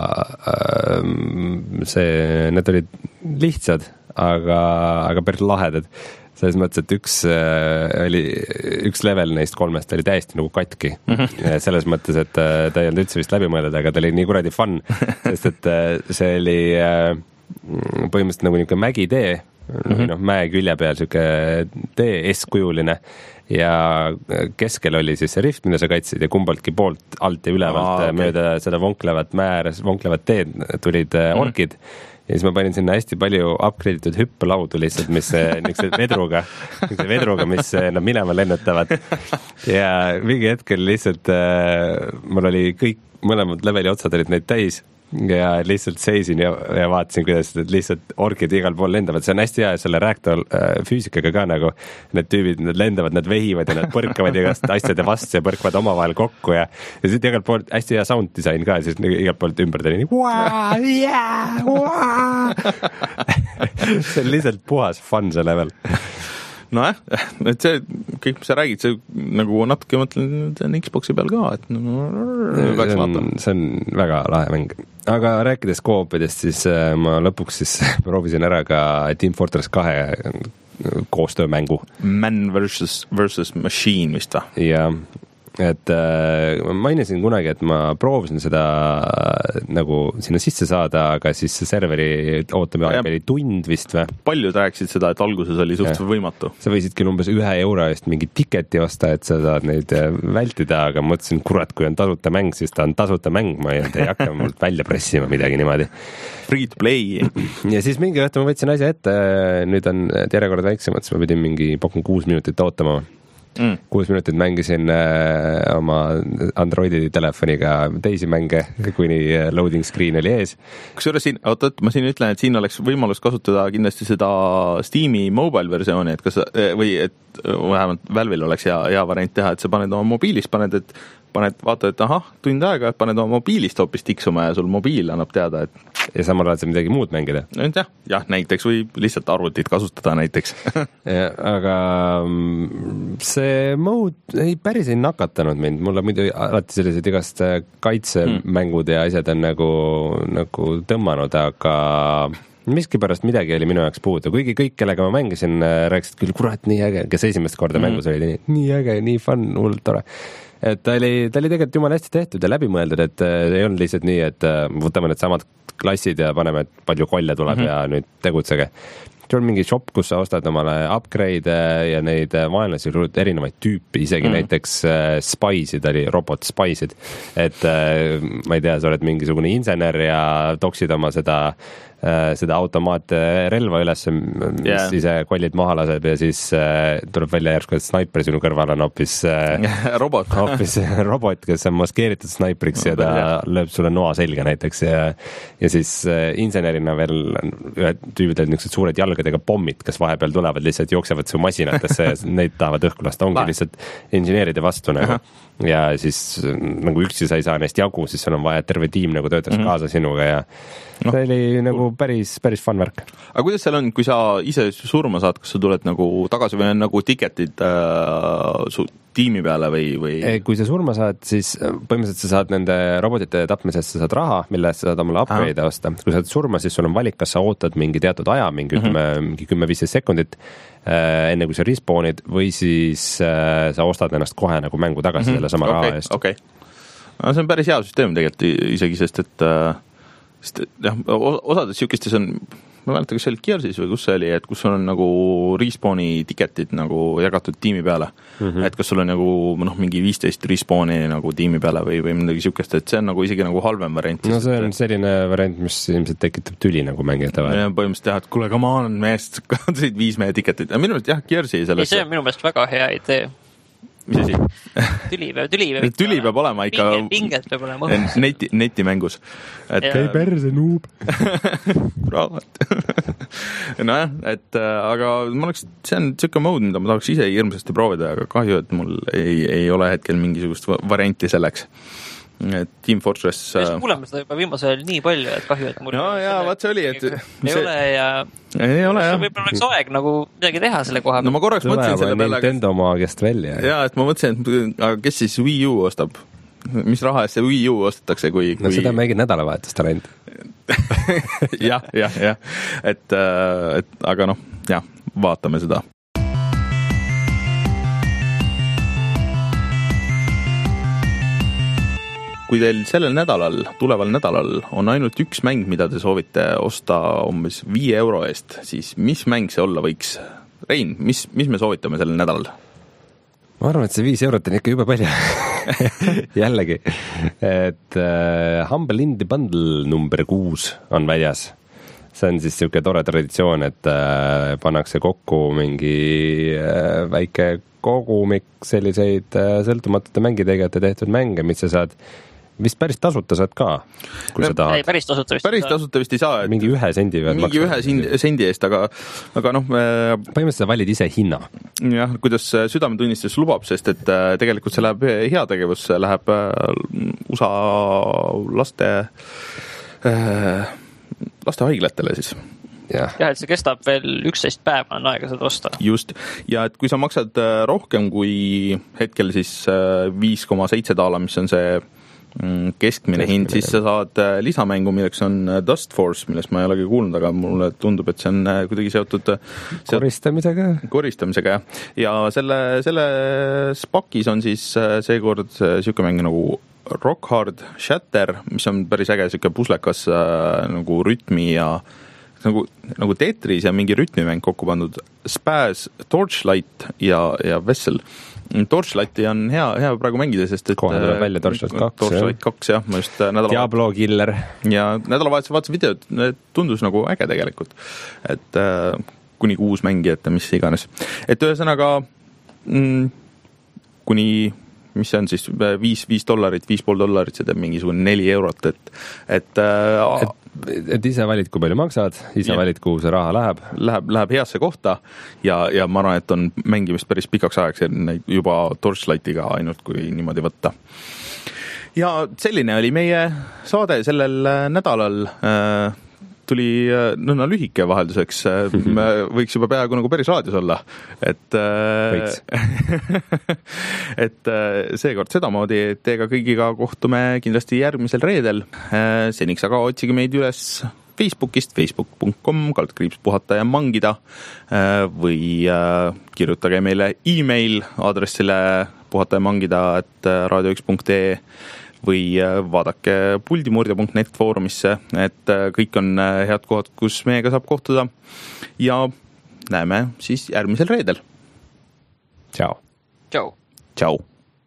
äh, see, need olid lihtsad, aga, aga päris lahedad. Selles mõttes, et üks, äh, oli, üks level neist kolmest oli täiesti nagu katki. Mm-hmm. Selles mõttes, et äh, ta ei olnud üldse vist läbi mõeldud, aga ta oli nii kuradi fun, sest et äh, see oli äh, põhimõtteliselt nagu niisugune mägitee, mm-hmm. noh, mäe külje peal niisugune tee S-kujuline ja keskel oli siis see rift, mida sa kaitsid ja kumbaltki poolt alt ja ülevalt ah, okay. mööda seda vonklevat mäe ääres, vonklevat teed tulid mm-hmm. orkid. Ja siis ma panin sinna hästi palju upgrade'itud hüppelaudu lihtsalt, mis niisuguse vedruga, niisuguse vedruga, mis nad minema lennutavad. Ja mingi hetkel lihtsalt äh, mul oli kõik mõlemad leveli otsad olid neid täis ja lihtsalt seisin ja, ja vaatasin, kuidas lihtsalt orkid igal pool lendavad. See on hästi hea selle reaktor äh, füüsikaga ka nagu need tüübid, need lendavad, nad vehivad ja nad põrkavad igast asjade vastu ja põrkavad omavahel kokku ja, ja siit igalt poolt hästi hea sound disain ka, siis igalt poolt ümber tuli nii waa, yeah, waa. See on lihtsalt puhas fun see level. Nojah, et see kõik, mis sa räägid, see nagu natuke mõtlen, see on Xboxi peal ka, et no, see, on, see on väga lahe mäng. aga rääkides koopidest, siis ma lõpuks siis proovisin ära ka Team Fortress kahe koostöömängu. Man versus, versus Machine vist va? Ja et äh, mainisin kunagi, et ma proovisin seda äh, nagu sinna sisse saada, aga siis serveri ootame aeg oli tund vist või? Paljud rääkisid seda, et alguses oli suht võimatu. Sa võisid küll umbes ühe euro eest mingi tiketi osta, et sa saad neid vältida, aga mõtlesin, kurat, kui on tasuta mäng, siis ta on tasuta mäng, ma ei, ei hakka mult välja pressima midagi niimoodi. Free to play. Ja siis mingi õhtu ma võtsin asja ette, nüüd on järjekorrad väiksemad, siis ma pidin mingi pakun kuus minutit ootama. Mm. kuus minutit mängisin äh, oma Androidi telefoniga teisi mänge, kuni loading screen oli ees. Kusjuures siin, oot, ma siin ütlen, et siin oleks võimalus kasutada kindlasti seda Steam'i mobile versiooni, et kas, või et vähemalt Valve'il oleks hea, hea variant teha, et sa paned oma mobiilist, paned, et paned, vaata, et ahah, tund aega, paned oma mobiilist hoopis tiksuma ja sul mobiil annab teada, et ja samal ajal sa midagi muud mängida. jah, jah, näiteks või lihtsalt arvutit kasutada näiteks. ja, aga see mode ei päris ei nakatanud mind, mulle muidu alati sellised igast kaitsemängud ja asjad on nagu, nagu tõmmanud, aga miskipärast midagi oli minu jaoks puudu, kuigi kõik, kellega ma mängisin, rääkisid küll, kurat, nii äge, kes esimest korda mm. mängus oli nii, nii äge, nii fun, hullult tore. Et ta oli, ta oli tegelikult jumala hästi tehtud ja läbimõeldud, et ei olnud lihtsalt nii, et võtame need samad klassid ja paneme, et palju kolle tuleb mm-hmm. ja nüüd tegutsege. See on mingi shop, kus sa ostad omale upgrade ja neid vaenlasi erinevaid tüüpi, isegi mm. näiteks spaisid oli, robot spaisid, et ma ei tea, sa oled mingisugune insener ja toksid oma seda seda automaatrelva üles, mis yeah. ise kollid maha laseb ja siis äh, tuleb välja järsku, et snaiper sinu kõrval on hoopis äh, robot. hoopis robot, kes on maskeeritud snaipriks ja ta yeah. lööb sulle noa selga näiteks ja, ja siis äh, insenerina veel ühed tüübid olid niisugused suured jalgadega pommid, kes vahepeal tulevad, lihtsalt jooksevad su masinatesse ja neid tahavad õhku lasta, ongi lihtsalt inžineeride vastu nagu. Ja siis nagu üksi sa ei saa neist jagu, siis sul on vaja terve tiim nagu töötaks mm-hmm. kaasa sinuga ja no. see oli nagu päris, päris fun värk. Aga kuidas seal on, kui sa ise surma saad, kas sa tuled nagu tagasi või on nagu tiketid äh, su tiimi peale või, või? Kui sa surma saad, siis põhimõtteliselt sa saad nende robotite tapmisest, sa saad raha, mille eest sa saad omale upgrade'e osta. Kui sa saad surma, siis sul on valik, kas sa ootad mingi teatud aja, mingi mm-hmm. kümme-viisteist sekundit äh, enne kui sa respawnid või siis äh, sa ostad ennast kohe nagu mängu tagasi mm-hmm. selle sama okay, raha eest. Okay. No, see on päris hea süsteem tegelikult isegi, sest et äh, sest, jah, osades siukestes on, ma ei mäleta, kas see oli Gearsis või kus see oli, et kus on nagu respawni tiketid nagu jagatud tiimi peale. Mm-hmm. Et kas sul on nagu noh, mingi viisteist respawni nagu tiimi peale või, või midagi siukest, et see on nagu isegi nagu halvem variant. No see on selline variant, mis ilmselt tekitab tüli nagu mängijate vahel. Ja põhimõtteliselt jah, et kuule, come on, meest, kaotasid viis meie tiketit. Minu meelest jah, Gearsi selles... Ei, see on minu meelest väga hea idee. Mis asi? Tüli peab, tüli peab, tüli peab olema ikka pinged peab olema neti, netimängus. Et käi perse nuub. Raavat. no jah, et aga ma oleks, see on tšükka mode, mida ma tahaks ise hirmsasti proovida, aga kahju, et mul ei, ei ole hetkel mingisugust varianti selleks. Et Team Fortress... Me kuuleme seda juba viimasel nii palju, et kahju, et mul... No jaa, vaat see oli, et... Ei see... ole ja... Ei ole, jah. Võib-olla oleks aeg nagu midagi teha selle koha. No ma korraks mõtlesin selle peale... Nintendo maagest välja. Jaa, et ma mõtlesin, et aga kes siis Wii U ostab? Mis raha eest see Wii U ostetakse, kui... No kui... seda mängid nädalavahetust ainult. jah, jah, jah. Et, et aga noh, jah, vaatame seda. Kui teil sellel nädalal, tuleval nädalal on ainult üks mäng, mida te soovite osta umbes viie euro eest, siis mis mäng see olla võiks? Rein, mis, mis me soovitame sellel nädalal? Ma arvan, et see viis eurot on ikka juba palju. Jällegi. Et uh, Humble Indie Bundle number kuus on väljas. See on siis niisugune tore traditsioon, et uh, pannakse kokku mingi uh, väike kogumik selliseid uh, sõltumatute mängitegijate tehtud mänge, mis sa saad vist päris tasuta saad ka, kui no, sa tahad. Ei, päris tasuta vist. Päris tasuta vist ei saa. Et... Mingi ühe sendi veel mingi ühe sendi, sendi eest, aga, aga noh... Põhimõtteliselt sa valid ise hinna. Jah, kuidas südametunnistus lubab, sest et tegelikult see läheb heategevus, läheb U S A laste, laste haiglatele siis. Jah. jah, et see kestab veel üksteist päeva on aega seda osta. Just, ja et kui sa maksad rohkem kui hetkel siis viis koma seitse daala, mis on see keskmine hind, siis sa saad lisamängu, milleks on Dust Force, millest ma ei olegi kuulnud, aga mulle tundub, et see on kuidagi seotud koristamisega. Koristamisega, jah. Ja selle, selle pakis on siis seekord siuke mäng nagu Rock Hard Shatter, mis on päris äge siuke puslekas nagu rütmi ja nagu, nagu Tetris ja mingi rütmimäng kokku pandud. Spaz, Torchlight ja, ja Vessel. Torchlighti on hea, hea praegu mängida, sest et kohe tuleb välja Torchlight kaks, Torchlight kaks, jah, ma just nädala Diablo Killer ja nädalavahetuse vaatasin videot, tundus nagu äge tegelikult, et äh, kuni kuus mängijat ja mis iganes, et ühesõnaga mm, kuni mis see on siis viis, viis dollarit, viis pool dollarit, see teeb mingisugune neli eurot, et et, äh, et et ise valid, kui palju maksad, ise yeah. valid, kuhu see raha läheb. Läheb, läheb heasse kohta ja, ja ma arvan, et on mängimist päris pikaks ajaks juba Torchlightiga ainult, kui niimoodi võtta. Ja selline oli meie saade sellel nädalal. Tuli no, no lühike vahelduseks, võiks juba peaaegu nagu päris raadios olla, et võiks. et seekord sedamoodi, et teiega kõigiga kohtume kindlasti järgmisel reedel. Seniks aga otsige meid üles Facebookist, facebook punkt com, kaldkriips puhata ja mangida või kirjutage meile e-mail aadressile puhata ja mangida et raadio üks punkt ee või vaadake puldimurdja punkt net foorumisse, et kõik on head kohad, kus meiega saab kohtuda ja näeme siis järgmisel reedel. Tšau. Tšau. Tšau.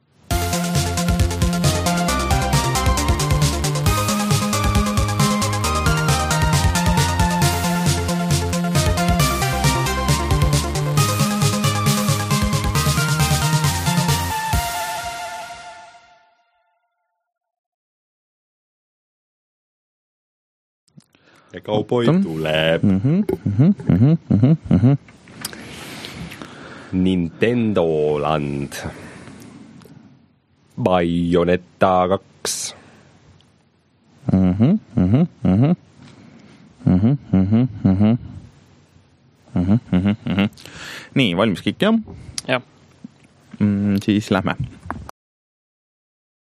Ja kauboi tuleb. Mm-hmm, mm-hmm, mm-hmm, mm-hmm. Nintendo Land. Bayonetta kaks. Mm-hmm, mm-hmm, mm-hmm. Mm-hmm, mm-hmm, mm-hmm. Mm-hmm, mm-hmm. Nii, valmis kõik, jah? Jah. Mm, siis lähme.